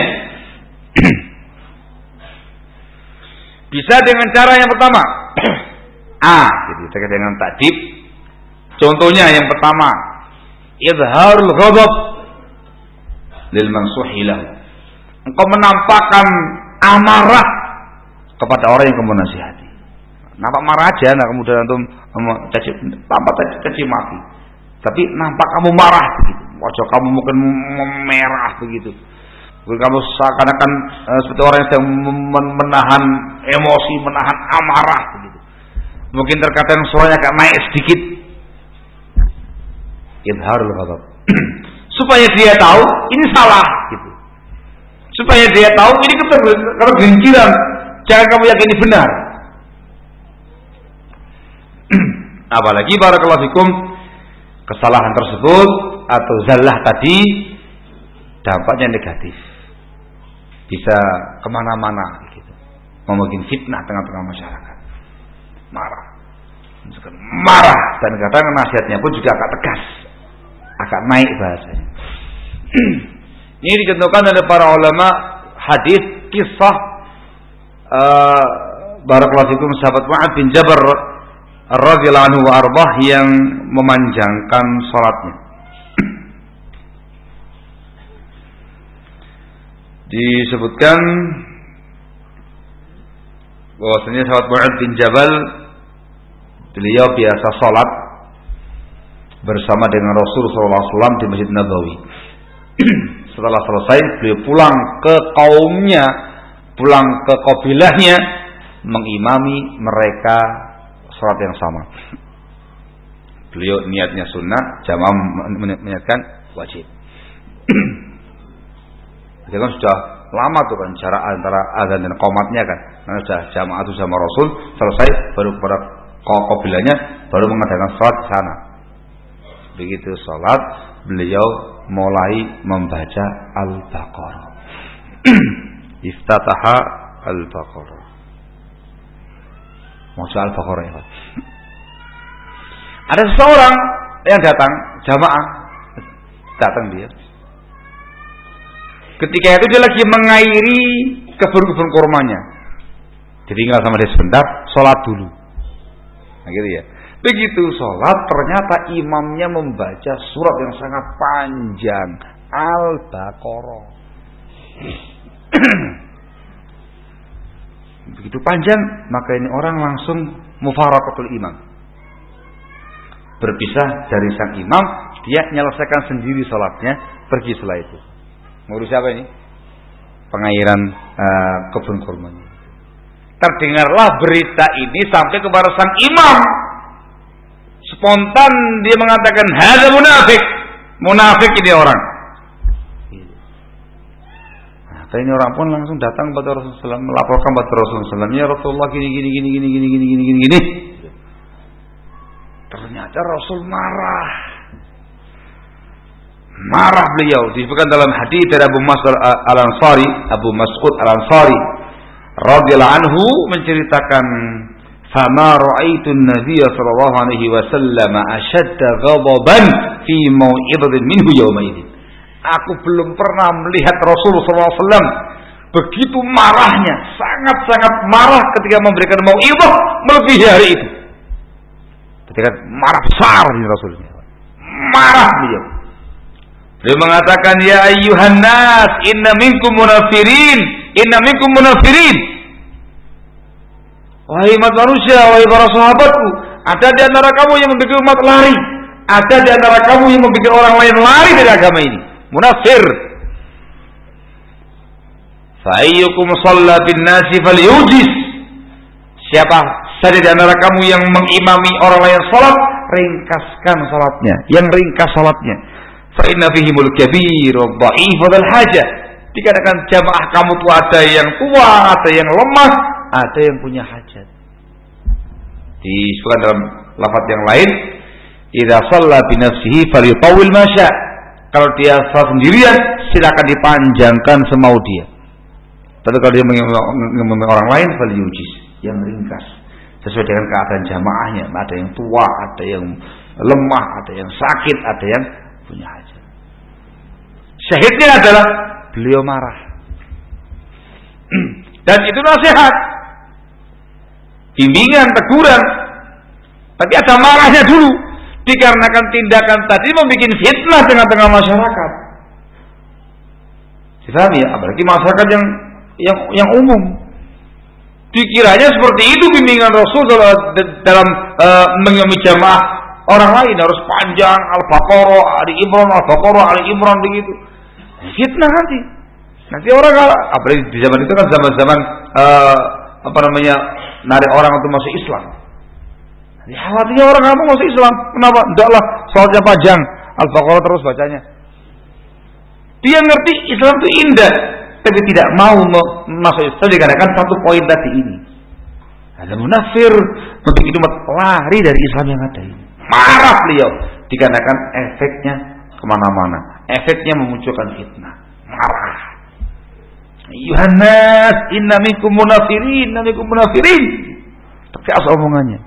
Bisa dengan cara yang pertama. A, jadi terkait dengan ta'dib. Contohnya yang pertama, izharul ghadab lil mansuhi lahu. Engkau menampakkan amarah kepada orang yang kamu nasihati. Nampak marah aja, nah kemudian antum caci, tampak caci maki. Tapi nampak kamu marah begitu. Wajah kamu mungkin merah begitu. Mungkin kamu seakan-akan uh, seperti orang yang sedang menahan emosi, menahan amarah begitu. Mungkin terkadang suaranya agak naik sedikit. Izharul ghadab. Supaya dia tahu ini salah gitu. Supaya dia tahu ini ketergelinciran. Jangan kamu yakini benar. Apalagi barakallahu fikum, kesalahan tersebut atau zallah tadi dampaknya negatif, bisa kemana-mana gitu, membuat fitnah tengah-tengah masyarakat, marah, marah dan kadang nasihatnya pun juga agak tegas, agak naik bahasanya. Ini dicontohkan oleh para ulama hadis kisah uh, barakallahu fikum sahabat Mu'adz bin Jabal radhiyallahu anhu wa arbah yang memanjangkan salatnya. Disebutkan bahwasanya sahabat Mu'adz bin Jabal beliau biasa salat bersama dengan Rasul sallallahu alaihi wasallam di Masjid Nabawi. Setelah selesai beliau pulang ke kaumnya, pulang ke kabilahnya, mengimami mereka salat yang sama. Beliau niatnya sunnah, jamaah meniatkan wajib. Jadi kan sudah lama tuh kan jarak antara azan dan qomatnya kan. Karena sudah jamaah itu sama Rasul selesai baru kepada kabilahnya baru mengadakan salat di sana. Begitu salat beliau mulai membaca Al-Baqarah. Iftataha Al-Baqarah. Maksud Al-Baqarah ya. Ada seseorang yang datang jamaah datang dia. Ketika itu dia lagi mengairi kebun-kebun kurmanya. Ditinggal sama dia sebentar, sholat dulu. Nah gitu ya. Begitu sholat, ternyata imamnya membaca surat yang sangat panjang, Al-Baqarah. Begitu panjang, maka ini orang langsung mufaraqatul imam. Berpisah dari sang imam, dia menyelesaikan sendiri sholatnya, pergi setelah itu. Ngurus siapa ini? Pengairan uh, kebun kurmanya. Terdengarlah berita ini sampai kepada sang imam. Spontan dia mengatakan, "Hadza munafik." Munafik ini orang. Nah, ini orang pun langsung datang kepada Rasulullah sallallahu alaihi wasallam, melaporkan kepada Rasulullah sallallahu alaihi wasallam, "Ya Rasulullah gini gini gini gini gini gini gini gini gini." Ternyata Rasul marah. Marah beliau. Disebutkan dalam hadis dari Abu Mas'ud Al-Ansari, Abu Mas'ud Al-Ansari radhiyallahu anhu menceritakan, "Fama ra'aitu an-nabiy sallallahu alaihi wasallam ashadda ghadaban fi mau'izatin minhu yawma idzin." Aku belum pernah melihat Rasulullah sallallahu alaihi wasallam begitu marahnya, sangat-sangat marah ketika memberikan mau'izah melebihi hari itu. Ketika marah besar ini Rasulnya. Marah beliau. Beliau mengatakan, "Ya ayyuhan nas, inna minkum munafirin, inna minkum munafirin." Wahai umat manusia, wahai para sahabatku, ada di antara kamu yang membuat umat lari, ada di antara kamu yang membuat orang lain lari dari agama ini. Munafir. Fa ayyukum shalla bin nasi falyujis. Siapa saja di antara kamu yang mengimami orang lain salat, ringkaskan salatnya, yang ringkas salatnya. Fa inna fihimul kabir wa dha'if wal hajah. Dikarenakan jamaah kamu tuh ada yang tua, ada yang lemah, ada yang punya hajat. Disebutkan dalam lafaz yang lain, idza shalla bi nafsihi falyutawwil ma syaa. Kalau dia salat sendirian, silakan dipanjangkan semau dia. Tapi kalau dia mengimami orang lain, falyujis, yang ringkas sesuai dengan keadaan jamaahnya. Ada yang tua, ada yang lemah, ada yang sakit, ada yang punya hajat. Syahidnya adalah beliau marah. Dan itu nasihat, bimbingan, teguran. Tapi ada marahnya dulu, dikarenakan tindakan tadi membuat fitnah tengah-tengah masyarakat. Difahami ya, apalagi masyarakat yang yang yang umum. Dikiranya seperti itu bimbingan Rasul dalam, dalam uh, mengimami jamaah orang lain harus panjang, Al-Baqarah, Ali Imran, Al-Baqarah, Ali Imran begitu. Fitnah nanti. Nanti orang apalagi di zaman itu kan zaman-zaman uh, apa namanya narik orang untuk masuk Islam. Nanti khawatirnya orang nggak mau masuk Islam. Kenapa? Tidaklah salatnya panjang, Al-Baqarah terus bacanya. Dia ngerti Islam itu indah, tapi tidak mau masuk Islam dikarenakan satu poin tadi ini. Ada munafir untuk itu lari dari Islam yang ada ini. Marah beliau dikarenakan efeknya kemana-mana, efeknya memunculkan fitnah. Marah. Yuhannas, inna minkum munafirin, inna minkum munafirin. Tegas omongannya.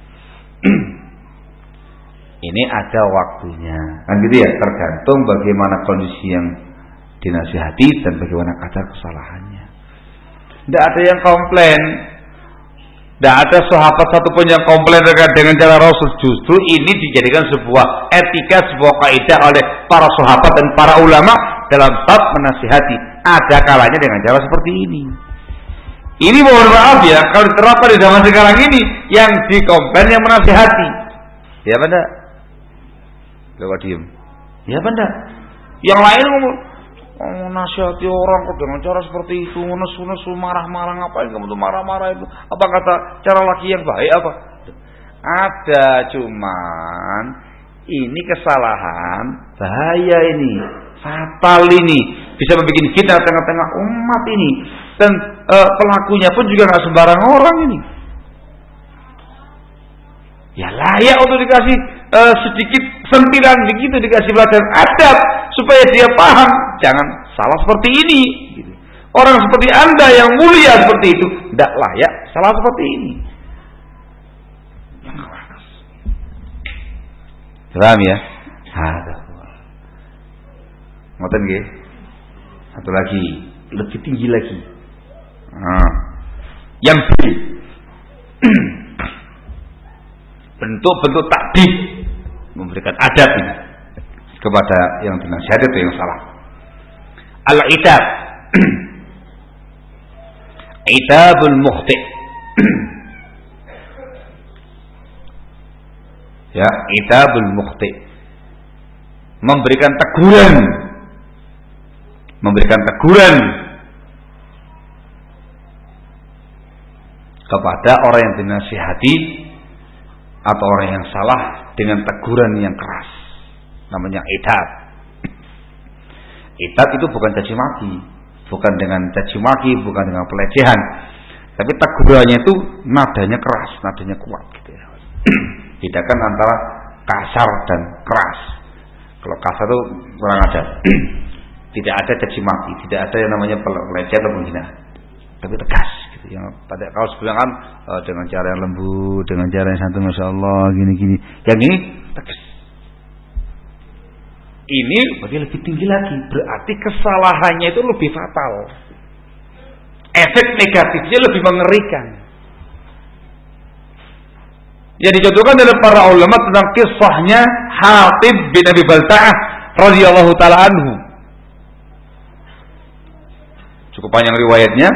Ini ada waktunya, kan gitu ya, tergantung bagaimana kondisi yang dinasihati dan bagaimana kadar kesalahannya. Tidak ada yang komplain. Tidak ada sahabat satupun yang komplain terkait dengan cara Rasul. Justru ini dijadikan sebuah etika, sebuah kaidah oleh para sahabat dan para ulama dalam bab menasihati. Ada kalanya dengan cara seperti ini. Ini mohon maaf ya, kalau diterapkan di zaman sekarang ini, yang dikomplain yang menasihati. Ya benda. Lewat diem. Ya benda. Yang lain ngomong, oh, nasihati orang kok dengan cara seperti itu, nesu-nesu, marah-marah, ngapain kamu tuh marah-marah itu? Apa kata cara laki yang baik apa? Ada, cuman ini kesalahan, bahaya ini, fatal ini. bisa membuat fitnah tengah-tengah umat ini, dan uh, pelakunya pun juga nggak sembarang orang ini. Ya layak untuk dikasih uh, sedikit sentilan begitu, dikasih pelajaran adab supaya dia paham, jangan salah seperti ini. Gitu. Orang seperti Anda yang mulia seperti itu tidak layak salah seperti ini. Paham ya? Ada. Ngoten nggih. Satu lagi, lebih tinggi lagi. Nah, yang B. Bentuk-bentuk takdib, memberikan adab ini kepada yang dinasihati atau yang salah. Al-itab. Itabul mukhti'. Ya, itabul mukhti'. Memberikan teguran. Memberikan teguran kepada orang yang dinasihati atau orang yang salah dengan teguran yang keras. Namanya itab. Itab itu bukan caci maki, bukan dengan caci maki, bukan dengan pelecehan, tapi tegurannya itu nadanya keras, nadanya kuat gitu ya. Bedakan antara kasar dan keras. Kalau kasar itu kurang ajar. Tidak ada caci maki, tidak ada yang namanya pelecehan atau penghinaan, tapi tegas gitu. Yang pada kalau sebelah kan uh, dengan cara yang lembut, dengan cara yang santun, masya Allah, gini-gini. Yang ini tegas. Ini berarti lebih tinggi lagi, berarti kesalahannya itu lebih fatal, efek negatifnya lebih mengerikan. Yang dicontohkan dalam para ulama tentang kisahnya Hatib bin Abi Balta'ah radhiyallahu taala anhu. Cukup panjang riwayatnya.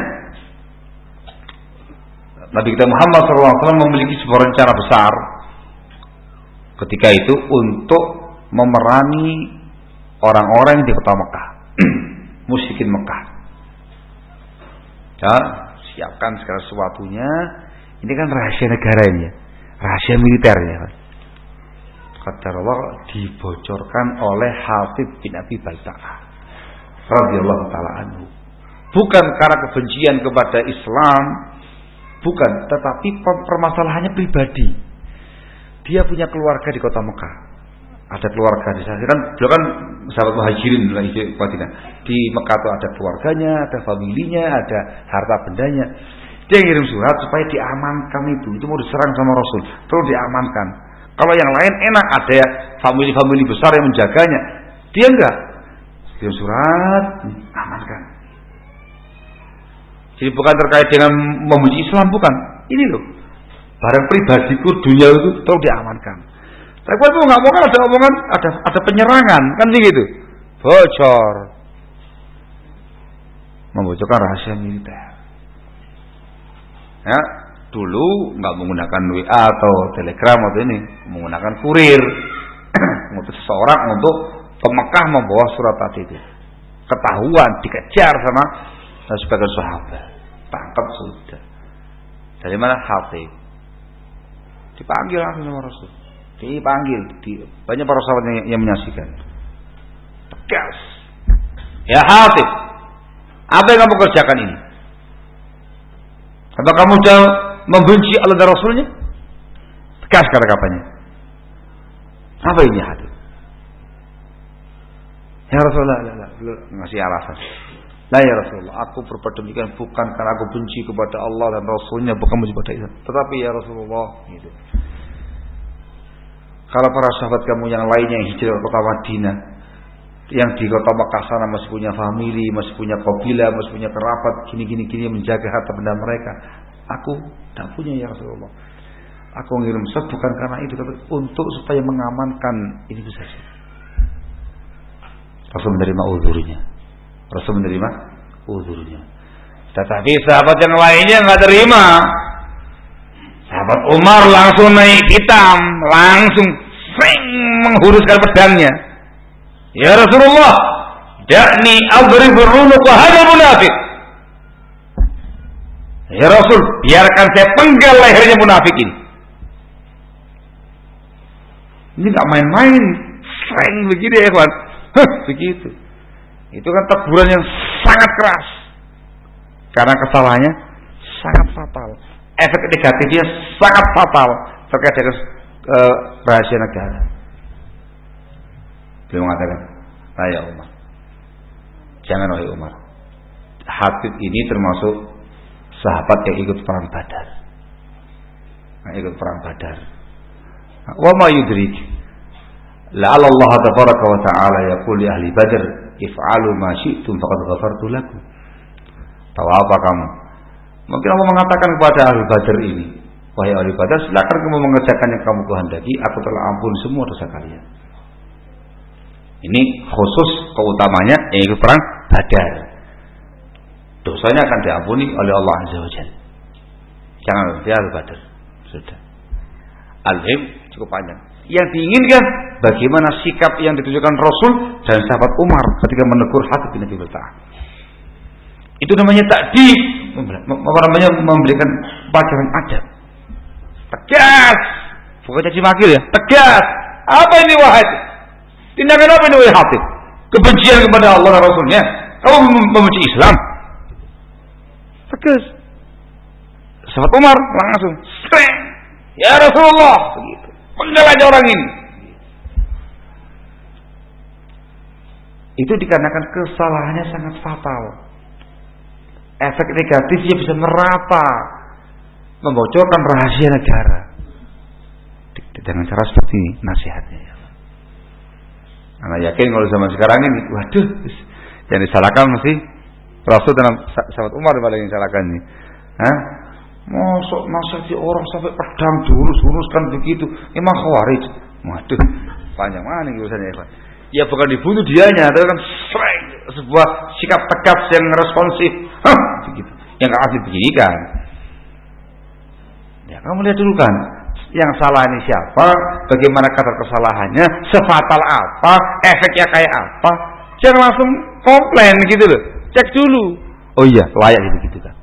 Nabi kita Muhammad shallallahu alaihi wasallam memiliki sebuah rencana besar ketika itu untuk memerangi orang-orang di kota Mekah, musyrikin Mekah. Ya, siapkan segala sesuatunya. Ini kan rahasia negara ini ya, rahasia militer ya. Kata Allah dibocorkan oleh Hatib bin Abi Balta'ah radhiyallahu taala anhu. Bukan karena kebencian kepada Islam, bukan, tetapi permasalahannya pribadi. Dia punya keluarga di kota Mekah, ada keluarga di sana. Kan beliau kan sahabat muhajirin lagi di Madinah. Di Mekah itu ada keluarganya, ada familinya, ada harta bendanya. Dia ngirim surat supaya diamankan itu. Itu mau diserang sama Rasul, perlu diamankan. Kalau yang lain enak, ada famili-famili besar yang menjaganya. Dia enggak. Kirim surat, amankan. Jadi bukan terkait dengan memuji Islam, bukan. Ini loh, barang pribadiku, dunia itu perlu diamankan. Tapi kalau nggak mau kan ada omongan, ada ada penyerangan, kan begitu. Bocor, membocorkan rahasia militer. Ya, dulu nggak menggunakan W A atau Telegram atau ini, menggunakan kurir untuk seseorang untuk ke Mekah membawa surat tadi itu. Ketahuan, dikejar sama sebagian sahabat, tangkap sudah. Dari mana? Hatib. Dipanggil langsung sama Rasul. Dipanggil, di, banyak para sahabat yang, yang menyaksikan. Tegas. Ya Hatib, apa yang kamu kerjakan ini? Apa kamu sudah membenci Allah dan Rasulnya? Tegas kata-katanya. Apa ini Hatib? Ya Rasulullah, ngasih alasan. Nah ya Rasulullah, aku berbuat demikian bukan karena aku benci kepada Allah dan Rasulnya, bukan benci kepada Islam. Tetapi ya Rasulullah, gitu. Kalau para sahabat kamu yang lainnya yang hijrah ke kota Madinah, yang di kota Mekah sana masih punya famili, masih punya kabilah, masih punya kerabat, gini-gini gini menjaga harta benda mereka. Aku tidak punya ya Rasulullah. Aku ngirim surat bukan karena itu, tapi untuk supaya mengamankan ini saja. Rasul menerima uzurnya. Rasul menerima uzurnya. Tetapi sahabat yang lainnya nggak terima. Sahabat Umar langsung naik hitam, langsung sing menghuruskan pedangnya. Ya Rasulullah, dakni adrib ar-runuq hadha munafik. Ya Rasul, biarkan saya penggal lehernya munafik ini. Ini nggak main-main, seng begini ya kawan. Hah, begitu. Itu kan teguran yang sangat keras. Karena kesalahannya sangat fatal. Efek negatifnya sangat fatal terkait dengan uh, rahasia negara. Beliau mengatakan, "Ya Umar, jangan wahai Umar. Hatib ini termasuk sahabat yang ikut perang Badar. Nah, ikut perang Badar. Wa ma yudrik? La'alla Allah tabaraka wa ta'ala yaqul li ahli Badr, if'alu ma syi'tum faqad ghafartu lakum." Tahu apa kamu? Mungkin Allah mengatakan kepada ahli Badr ini, wahai ahli Badr, silakan kamu mengerjakan yang kamu kehendaki, aku telah ampun semua dosa kalian. Ini khusus keutamanya yang ikut perang Badar. Dosanya akan diampuni oleh Allah Azza wa Jalla. Jangan dia ahli Badr. Sudah. Al-Him cukup panjang. Yang diinginkan bagaimana sikap yang ditunjukkan Rasul dan sahabat Umar ketika menegur Hatib bin Abi Balta'ah. Itu namanya takdib, apa namanya, memberikan pelajaran adab. Tegas, bukan caci maki ya, tegas. Apa ini wahai? Tindakan apa ini wahai Hatib? Kebencian kepada Allah dan Rasulnya. Kamu membenci Islam? Tegas. Sahabat Umar langsung, "Sreng, ya Rasulullah," begitu. Penggal aja orang ini. Itu dikarenakan kesalahannya sangat fatal. Efek negatifnya bisa merata, membocorkan rahasia negara. Dengan cara seperti ini nasihatnya. Karena yakin kalau zaman sekarang ini, waduh, yang disalahkan mesti Rasul dan sahabat Umar yang disalahkan ini. Hah? Masuk nasihati orang sampai pedang diurus-uruskan begitu, emang khawarij. Waduh, panjang mana urusannya ya Pak? Ya bukan dibunuh dianya, tapi kan sreng, sebuah sikap tegas yang responsif, hah, begitu. Yang nggak asli beginikan. Ya kamu lihat dulu kan, yang salah ini siapa, bagaimana kadar kesalahannya, sefatal apa, efeknya kayak apa. Jangan langsung komplain gitu loh, cek dulu. Oh iya, layak gitu-gitu kan.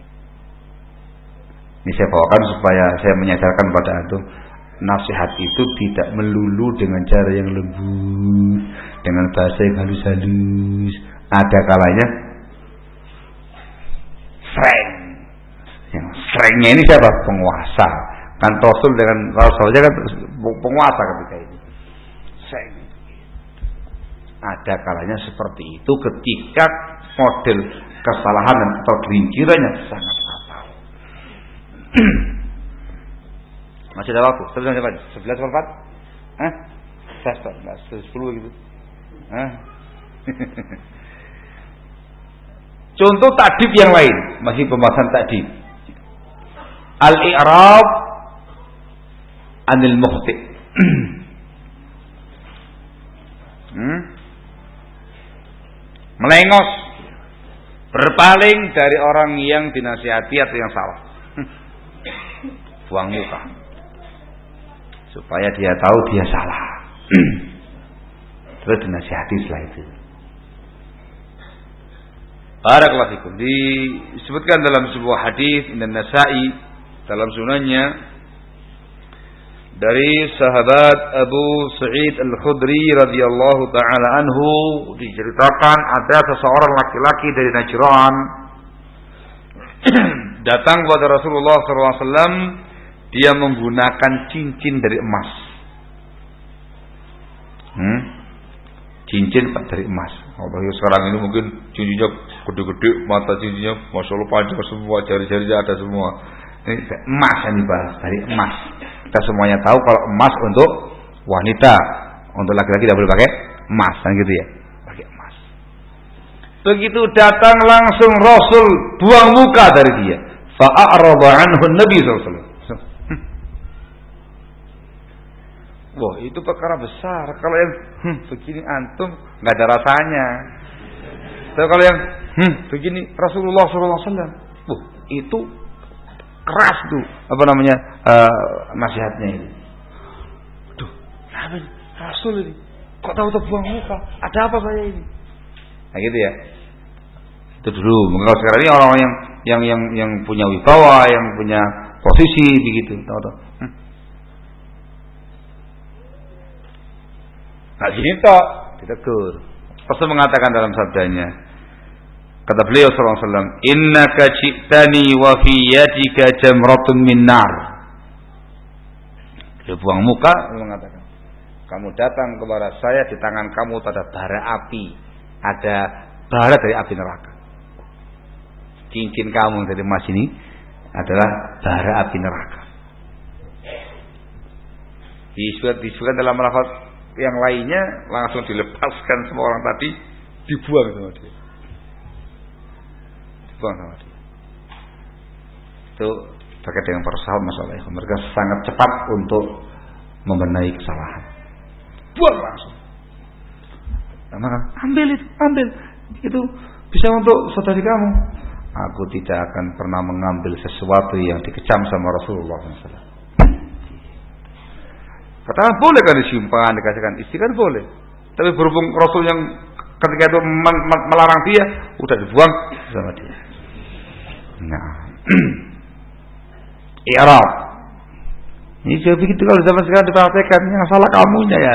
Ini saya bawakan supaya saya menyadarkan pada antum, nasihat itu tidak melulu dengan cara yang lembut, dengan bahasa yang halus-halus. Ada kalanya sreng. Yang srengnya ini siapa? Penguasa. Kan Rasul dengan Rasulnya kan penguasa ketika itu. Sreng. Ada kalanya seperti itu ketika model kesalahan dan atau gelincirannya sangat fatal. Masih ada waktu. Sebelas berapa? Sebelas berapa? Hah? Sebelas, sepuluh gitu. Hah? Contoh takdib yang lain, masih pembahasan takdib. Al-i'rab anil mukhti. hmm? Melengos, berpaling dari orang yang dinasihati atau yang salah. Buang muka supaya dia tahu dia salah. Terus dinasihati setelah itu. Barakallahu fikum. Disebutkan dalam sebuah hadis dan Nasa'i dalam sunannya dari sahabat Abu Sa'id Al-Khudri radhiyallahu taala anhu, diceritakan ada seseorang laki-laki dari Najran datang kepada Rasulullah sallallahu alaihi wasallam. Dia menggunakan cincin dari emas. Hmm? Cincin dari emas. Apalagi sekarang ini mungkin cincinnya gede-gede, mata cincinnya masya Allah panjang semua, jari-jarinya ada semua. Ini emas yang dibahas, dari emas. Kita semuanya tahu kalau emas untuk wanita, untuk laki-laki tidak boleh pakai emas, kan gitu ya, pakai emas. Begitu datang langsung Rasul buang muka dari dia. Fa'arada anhu Nabi sallallahu alaihi wasallam. Wah, itu perkara besar. Kalau yang hmm, begini antum nggak ada rasanya. Tapi kalau yang hmm, begini Rasulullah sallallahu alaihi wasallam, wah, itu keras tuh apa namanya uh, nasihatnya ini. Duh, apa ini? Rasul ini? Kok tahu terbuang muka? Ada apa saya ini? Nah gitu ya. Itu dulu. Kalau sekarang ini orang yang yang yang yang punya wibawa, yang punya posisi begitu, tahu-tahu. Hmm. Nah gini toh, ditegur. Rasul mengatakan dalam sabdanya, kata beliau sallallahu alaihi wasallam, innaka ji'tani wa fi yadika jamratun min nar. Dia buang muka mengatakan, kamu datang kepada saya, di tangan kamu ada bara api, ada bara dari api neraka. Cincin kamu dari emas ini adalah bara api neraka. Disebutkan dalam lafaz yang lainnya, langsung dilepaskan semua orang tadi, dibuang sama dia. Dibuang sama dia. Itu terkait dengan para sahabat masalah itu. Mereka sangat cepat untuk membenahi kesalahan. Buang langsung. Maka ambil itu, ambil. Itu bisa untuk saudari kamu. Aku tidak akan pernah mengambil sesuatu yang dikecam sama Rasulullah shallallahu alaihi wasallam. Katakan boleh kan disimpan, dikasihkan istri kan boleh. Tapi berhubung Rasul yang ketika itu melarang dia, udah dibuang sama dia. Nah, i'rab. Ini saya begitu kalau zaman sekarang dipraktekkan, yang salah kamunya ya.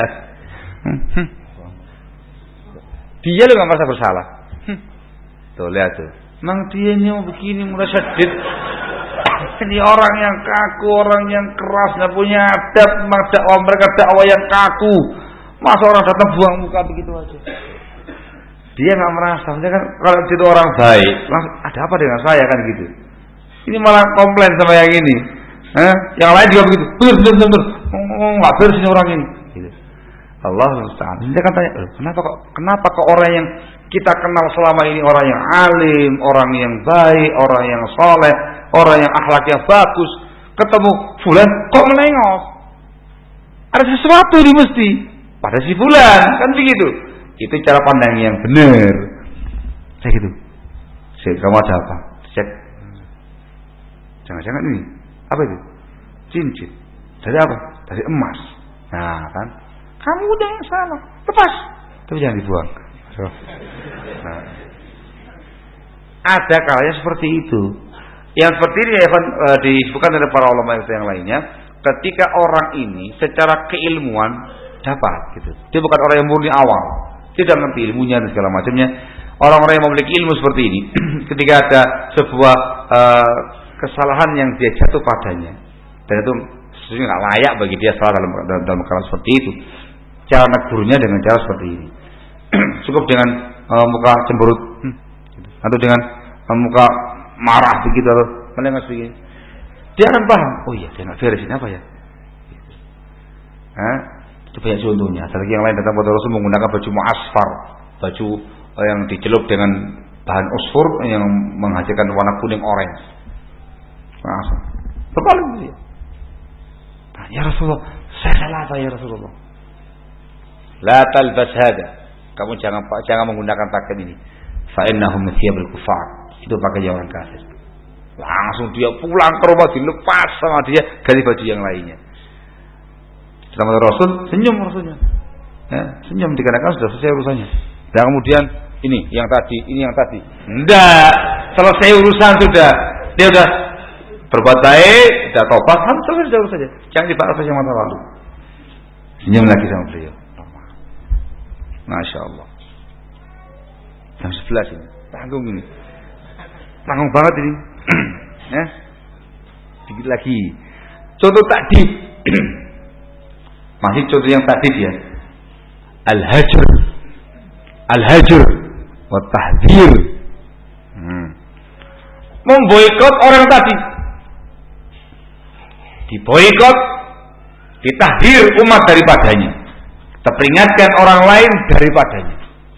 Dia lu nggak merasa bersalah. Tuh lihat tuh, memang dia ini mau begini, mulai syadid. Ini orang yang kaku, orang yang keras, nggak punya adab, dakwah mereka dakwah yang kaku. Masa orang datang buang muka begitu aja. Dia nggak merasa, dia kan kalau itu orang baik, langsung ada apa dengan saya kan gitu. Ini malah komplain sama yang ini. Eh, yang lain juga begitu. Betul, betul, betul. Oh, nggak beres ini orang ini. Gitu. Allah Subhanahu. Dia kan tanya, kenapa kok, kenapa kok orang yang kita kenal selama ini orang yang alim, orang yang baik, orang yang soleh, orang yang akhlaknya bagus, ketemu fulan kok menengok? Ada sesuatu ini mesti pada si fulan, kan begitu. Itu cara pandang yang benar. Saya gitu. Cek, kamu ada apa? Cek. Jangan-jangan ini apa itu? Cincin. Dari apa? Dari emas. Nah kan, kamu udah salah, lepas. Tapi jangan dibuang. Nah. Ada kalanya seperti itu. Yang seperti ini ya, uh, disebutkan oleh para ulama yang lainnya, ketika orang ini secara keilmuan dapat gitu. Dia bukan orang yang murni awal, tidak mengerti ilmunya dan segala macamnya. Orang-orang yang memiliki ilmu seperti ini, ketika ada sebuah uh, kesalahan yang dia jatuh padanya, dan itu sebenarnya nggak layak bagi dia salah dalam dalam, dalam keadaan seperti itu, cara negurnya dengan cara seperti ini. Cukup dengan uh, muka cemberut, hmm, gitu. Atau dengan uh, muka marah begitu atau melengos begini, dia akan paham. Oh iya, dia nggak beres ini apa ya? Gitu. Nah, itu banyak contohnya. Ada lagi yang lain datang kepada Rasul menggunakan baju mu'asfar, baju uh, yang dicelup dengan bahan usfur yang menghasilkan warna kuning orange. Langsung berpaling dia. Nah, ya Rasulullah, saya salah apa ya Rasulullah? La talbas hada. Kamu jangan jangan menggunakan pakaian ini. Fa innahum thiyabul kufar. Itu pakaian orang kafir. Langsung dia pulang ke rumah, dilepas sama dia, ganti baju yang lainnya. Sama Rasul, senyum Rasulnya. Ya, senyum dikarenakan sudah selesai urusannya. Dan kemudian ini yang tadi, ini yang tadi. Enggak, selesai urusan sudah. Dia sudah berbuat baik, sudah tobat, kan selesai urusannya. Jangan dibahas yang masa lalu. Senyum lagi sama beliau. Masya Allah. Jam sebelas ini, tanggung ini, tanggung banget ini. Ya, dikit lagi. Contoh takdib, masih contoh yang takdib ya. Al-hajr, al-hajr, wa tahdzir. Hmm. Memboikot orang tadi, diboikot, ditahdir umat daripadanya. Teringatkan orang lain daripadanya.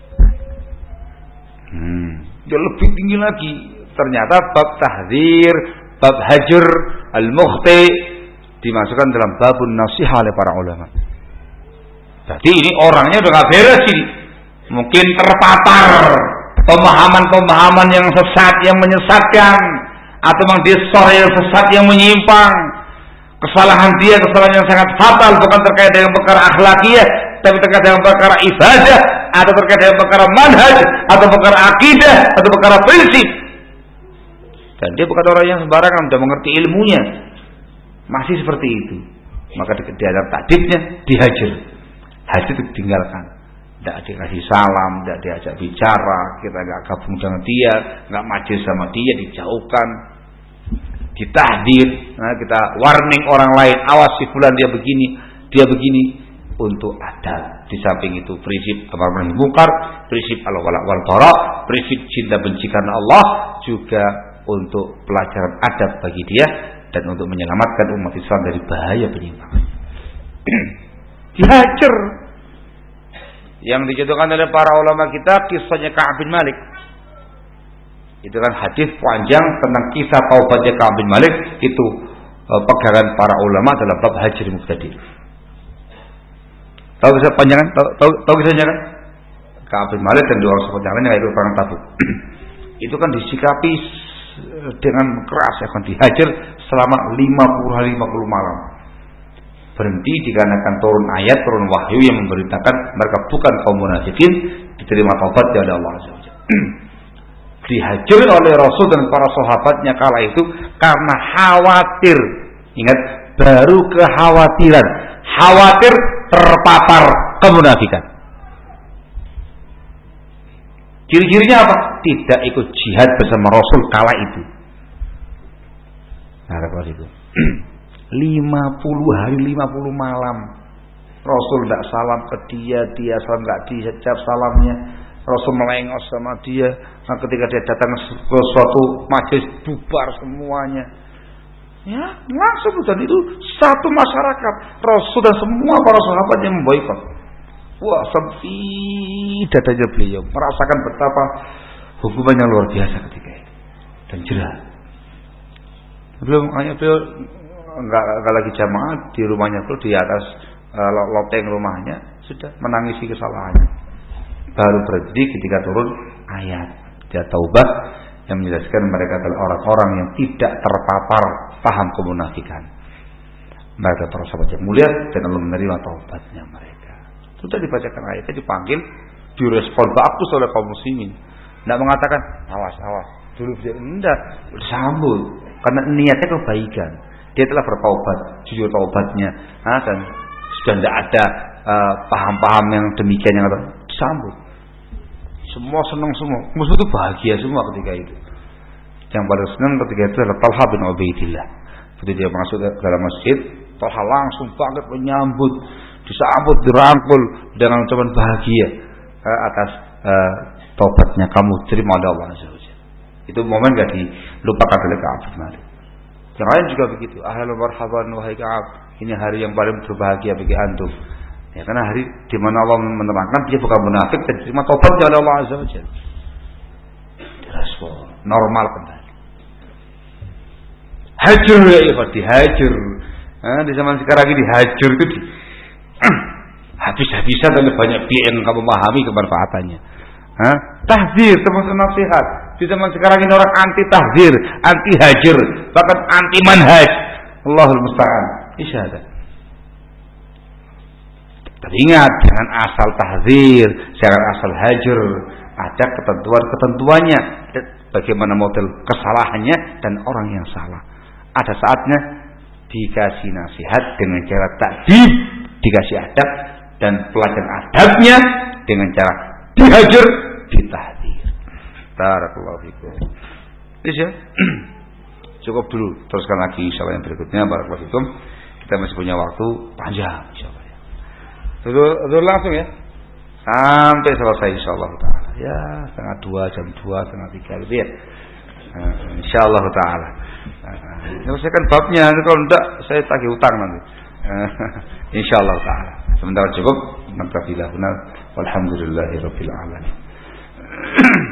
Hmm. Dia lebih tinggi lagi. Ternyata bab tahdzir, bab hajr, al-mukhti dimasukkan dalam babun nasihah oleh para ulama. Jadi ini orangnya udah gak beres ini. Mungkin terpapar pemahaman-pemahaman yang sesat, yang menyesatkan, atau memang dia seorang yang sesat, yang menyimpang. Kesalahan dia, kesalahan yang sangat fatal, bukan terkait dengan perkara akhlakiyah, tapi terkait dengan perkara ibadah, atau terkait dengan perkara manhaj, atau perkara akidah, atau perkara prinsip. Dan dia bukan orang yang sembarangan, sudah mengerti ilmunya, masih seperti itu. Maka di dalam takdibnya dihajar, hajar itu ditinggalkan. tidak dikasih salam, tidak diajak bicara, kita nggak gabung dengan dia, nggak majelis sama dia, dijauhkan, ditahdir, nah, kita warning orang lain, awas si fulan dia begini, dia begini, untuk adab. Di samping itu prinsip amar ma'ruf nahi munkar, prinsip al wala wal bara, prinsip cinta benci karena Allah, juga untuk pelajaran adab bagi dia dan untuk menyelamatkan umat Islam dari bahaya penyimpangan. Dihajar. Yang dicontohkan oleh para ulama kita kisahnya Ka'ab bin Malik. Itu kan hadis panjang tentang kisah taubatnya Ka'ab bin Malik, itu uh, pegangan para ulama dalam bab hajar mubtadi'. Tahu kisah panjangan? Tahu tahu, tahu kisahnya kan? Ka'ab bin Malik dan dua orang sahabat yang lainnya ikut perang Tabuk. Itu kan disikapi dengan keras, akan dihajar selama lima puluh hari lima puluh malam. Berhenti dikarenakan turun ayat, turun wahyu yang memberitakan mereka bukan kaum munafikin, diterima taubatnya oleh Allah Azza wa Jalla. Dihajar oleh Rasul dan para sahabatnya kala itu karena khawatir. Ingat, baru kekhawatiran, khawatir terpapar kemunafikan. Ciri-cirinya apa? Tidak ikut jihad bersama Rasul kala itu. Nah, apa itu? lima puluh hari lima puluh malam Rasul tidak salam ke dia, dia salam tidak dijawab salamnya, Rasul melengos sama dia. Nah, ketika dia datang ke suatu majelis, bubar semuanya. Ya, langsung dan itu satu masyarakat, Rasul dan semua para sahabat yang memboikot. Wah, sepi dadanya beliau, merasakan betapa hukuman yang luar biasa ketika itu dan jerah. Beliau hanya beliau enggak, enggak lagi jamaah di rumahnya, beliau di atas uh, loteng rumahnya sudah menangisi kesalahannya. Baru berhenti ketika turun ayat dia taubat yang menjelaskan mereka adalah orang-orang yang tidak terpapar paham kemunafikan. Mereka para sahabat yang mulia dan Allah menerima taubatnya mereka. Sudah dibacakan ayatnya, dipanggil, direspon bagus oleh kaum muslimin. Tidak mengatakan awas awas dulu dia, tidak, disambut karena niatnya kebaikan. Dia telah bertaubat, jujur taubatnya, nah, dan sudah tidak ada uh, paham-paham yang demikian yang ada. Disambut. Semua senang semua. Musuh itu bahagia semua ketika itu. Yang paling senang ketika itu adalah Talha bin Ubaidillah. Ketika dia masuk ke dalam masjid, Talha langsung banget menyambut, disambut, dirangkul dengan ucapan bahagia uh, atas uh, taubatnya kamu terima oleh Allah Azza wa Jalla. Itu momen gak dilupakan oleh Ka'ab bin Malik. Yang lain juga begitu. Ahlan marhaban wahai Ka'ab, ini hari yang paling berbahagia bagi antum. Ya, karena hari di mana Allah menerangkan dia bukan munafik dan terima taubatnya oleh Allah Azza wa Jalla. Direspon normal kembali. Hajar ya ikhwan, dihajar. Nah, di zaman sekarang ini hajar itu di, habis-habisan dan banyak B N kamu memahami kemanfaatannya. Hah? Tahzir termasuk nasihat. Di zaman sekarang ini orang anti tahzir, anti hajar, bahkan anti manhaj. Allahul musta'an. Isyadah. Tapi ingat, jangan asal tahzir, jangan asal hajar. Ada ketentuan-ketentuannya, bagaimana model kesalahannya dan orang yang salah. Ada saatnya dikasih nasihat dengan cara takdib, dikasih adab, dan pelajaran adabnya dengan cara dihajar, ditahdir. Barakallahu fikum. Ya, cukup dulu. Teruskan lagi insyaallah yang berikutnya. Barakallahu fikum. Kita masih punya waktu panjang insyaallah. Dulu langsung ya. Sampai selesai insyaallah taala. Ya, setengah dua, jam dua, setengah tiga gitu ya. Nah, insyaallah taala. Nah, selesaikan babnya, kalau enggak saya tagih utang nanti. Insyaallah taala. Sementara cukup, naktafilah benar. Walhamdulillahirabbil alamin.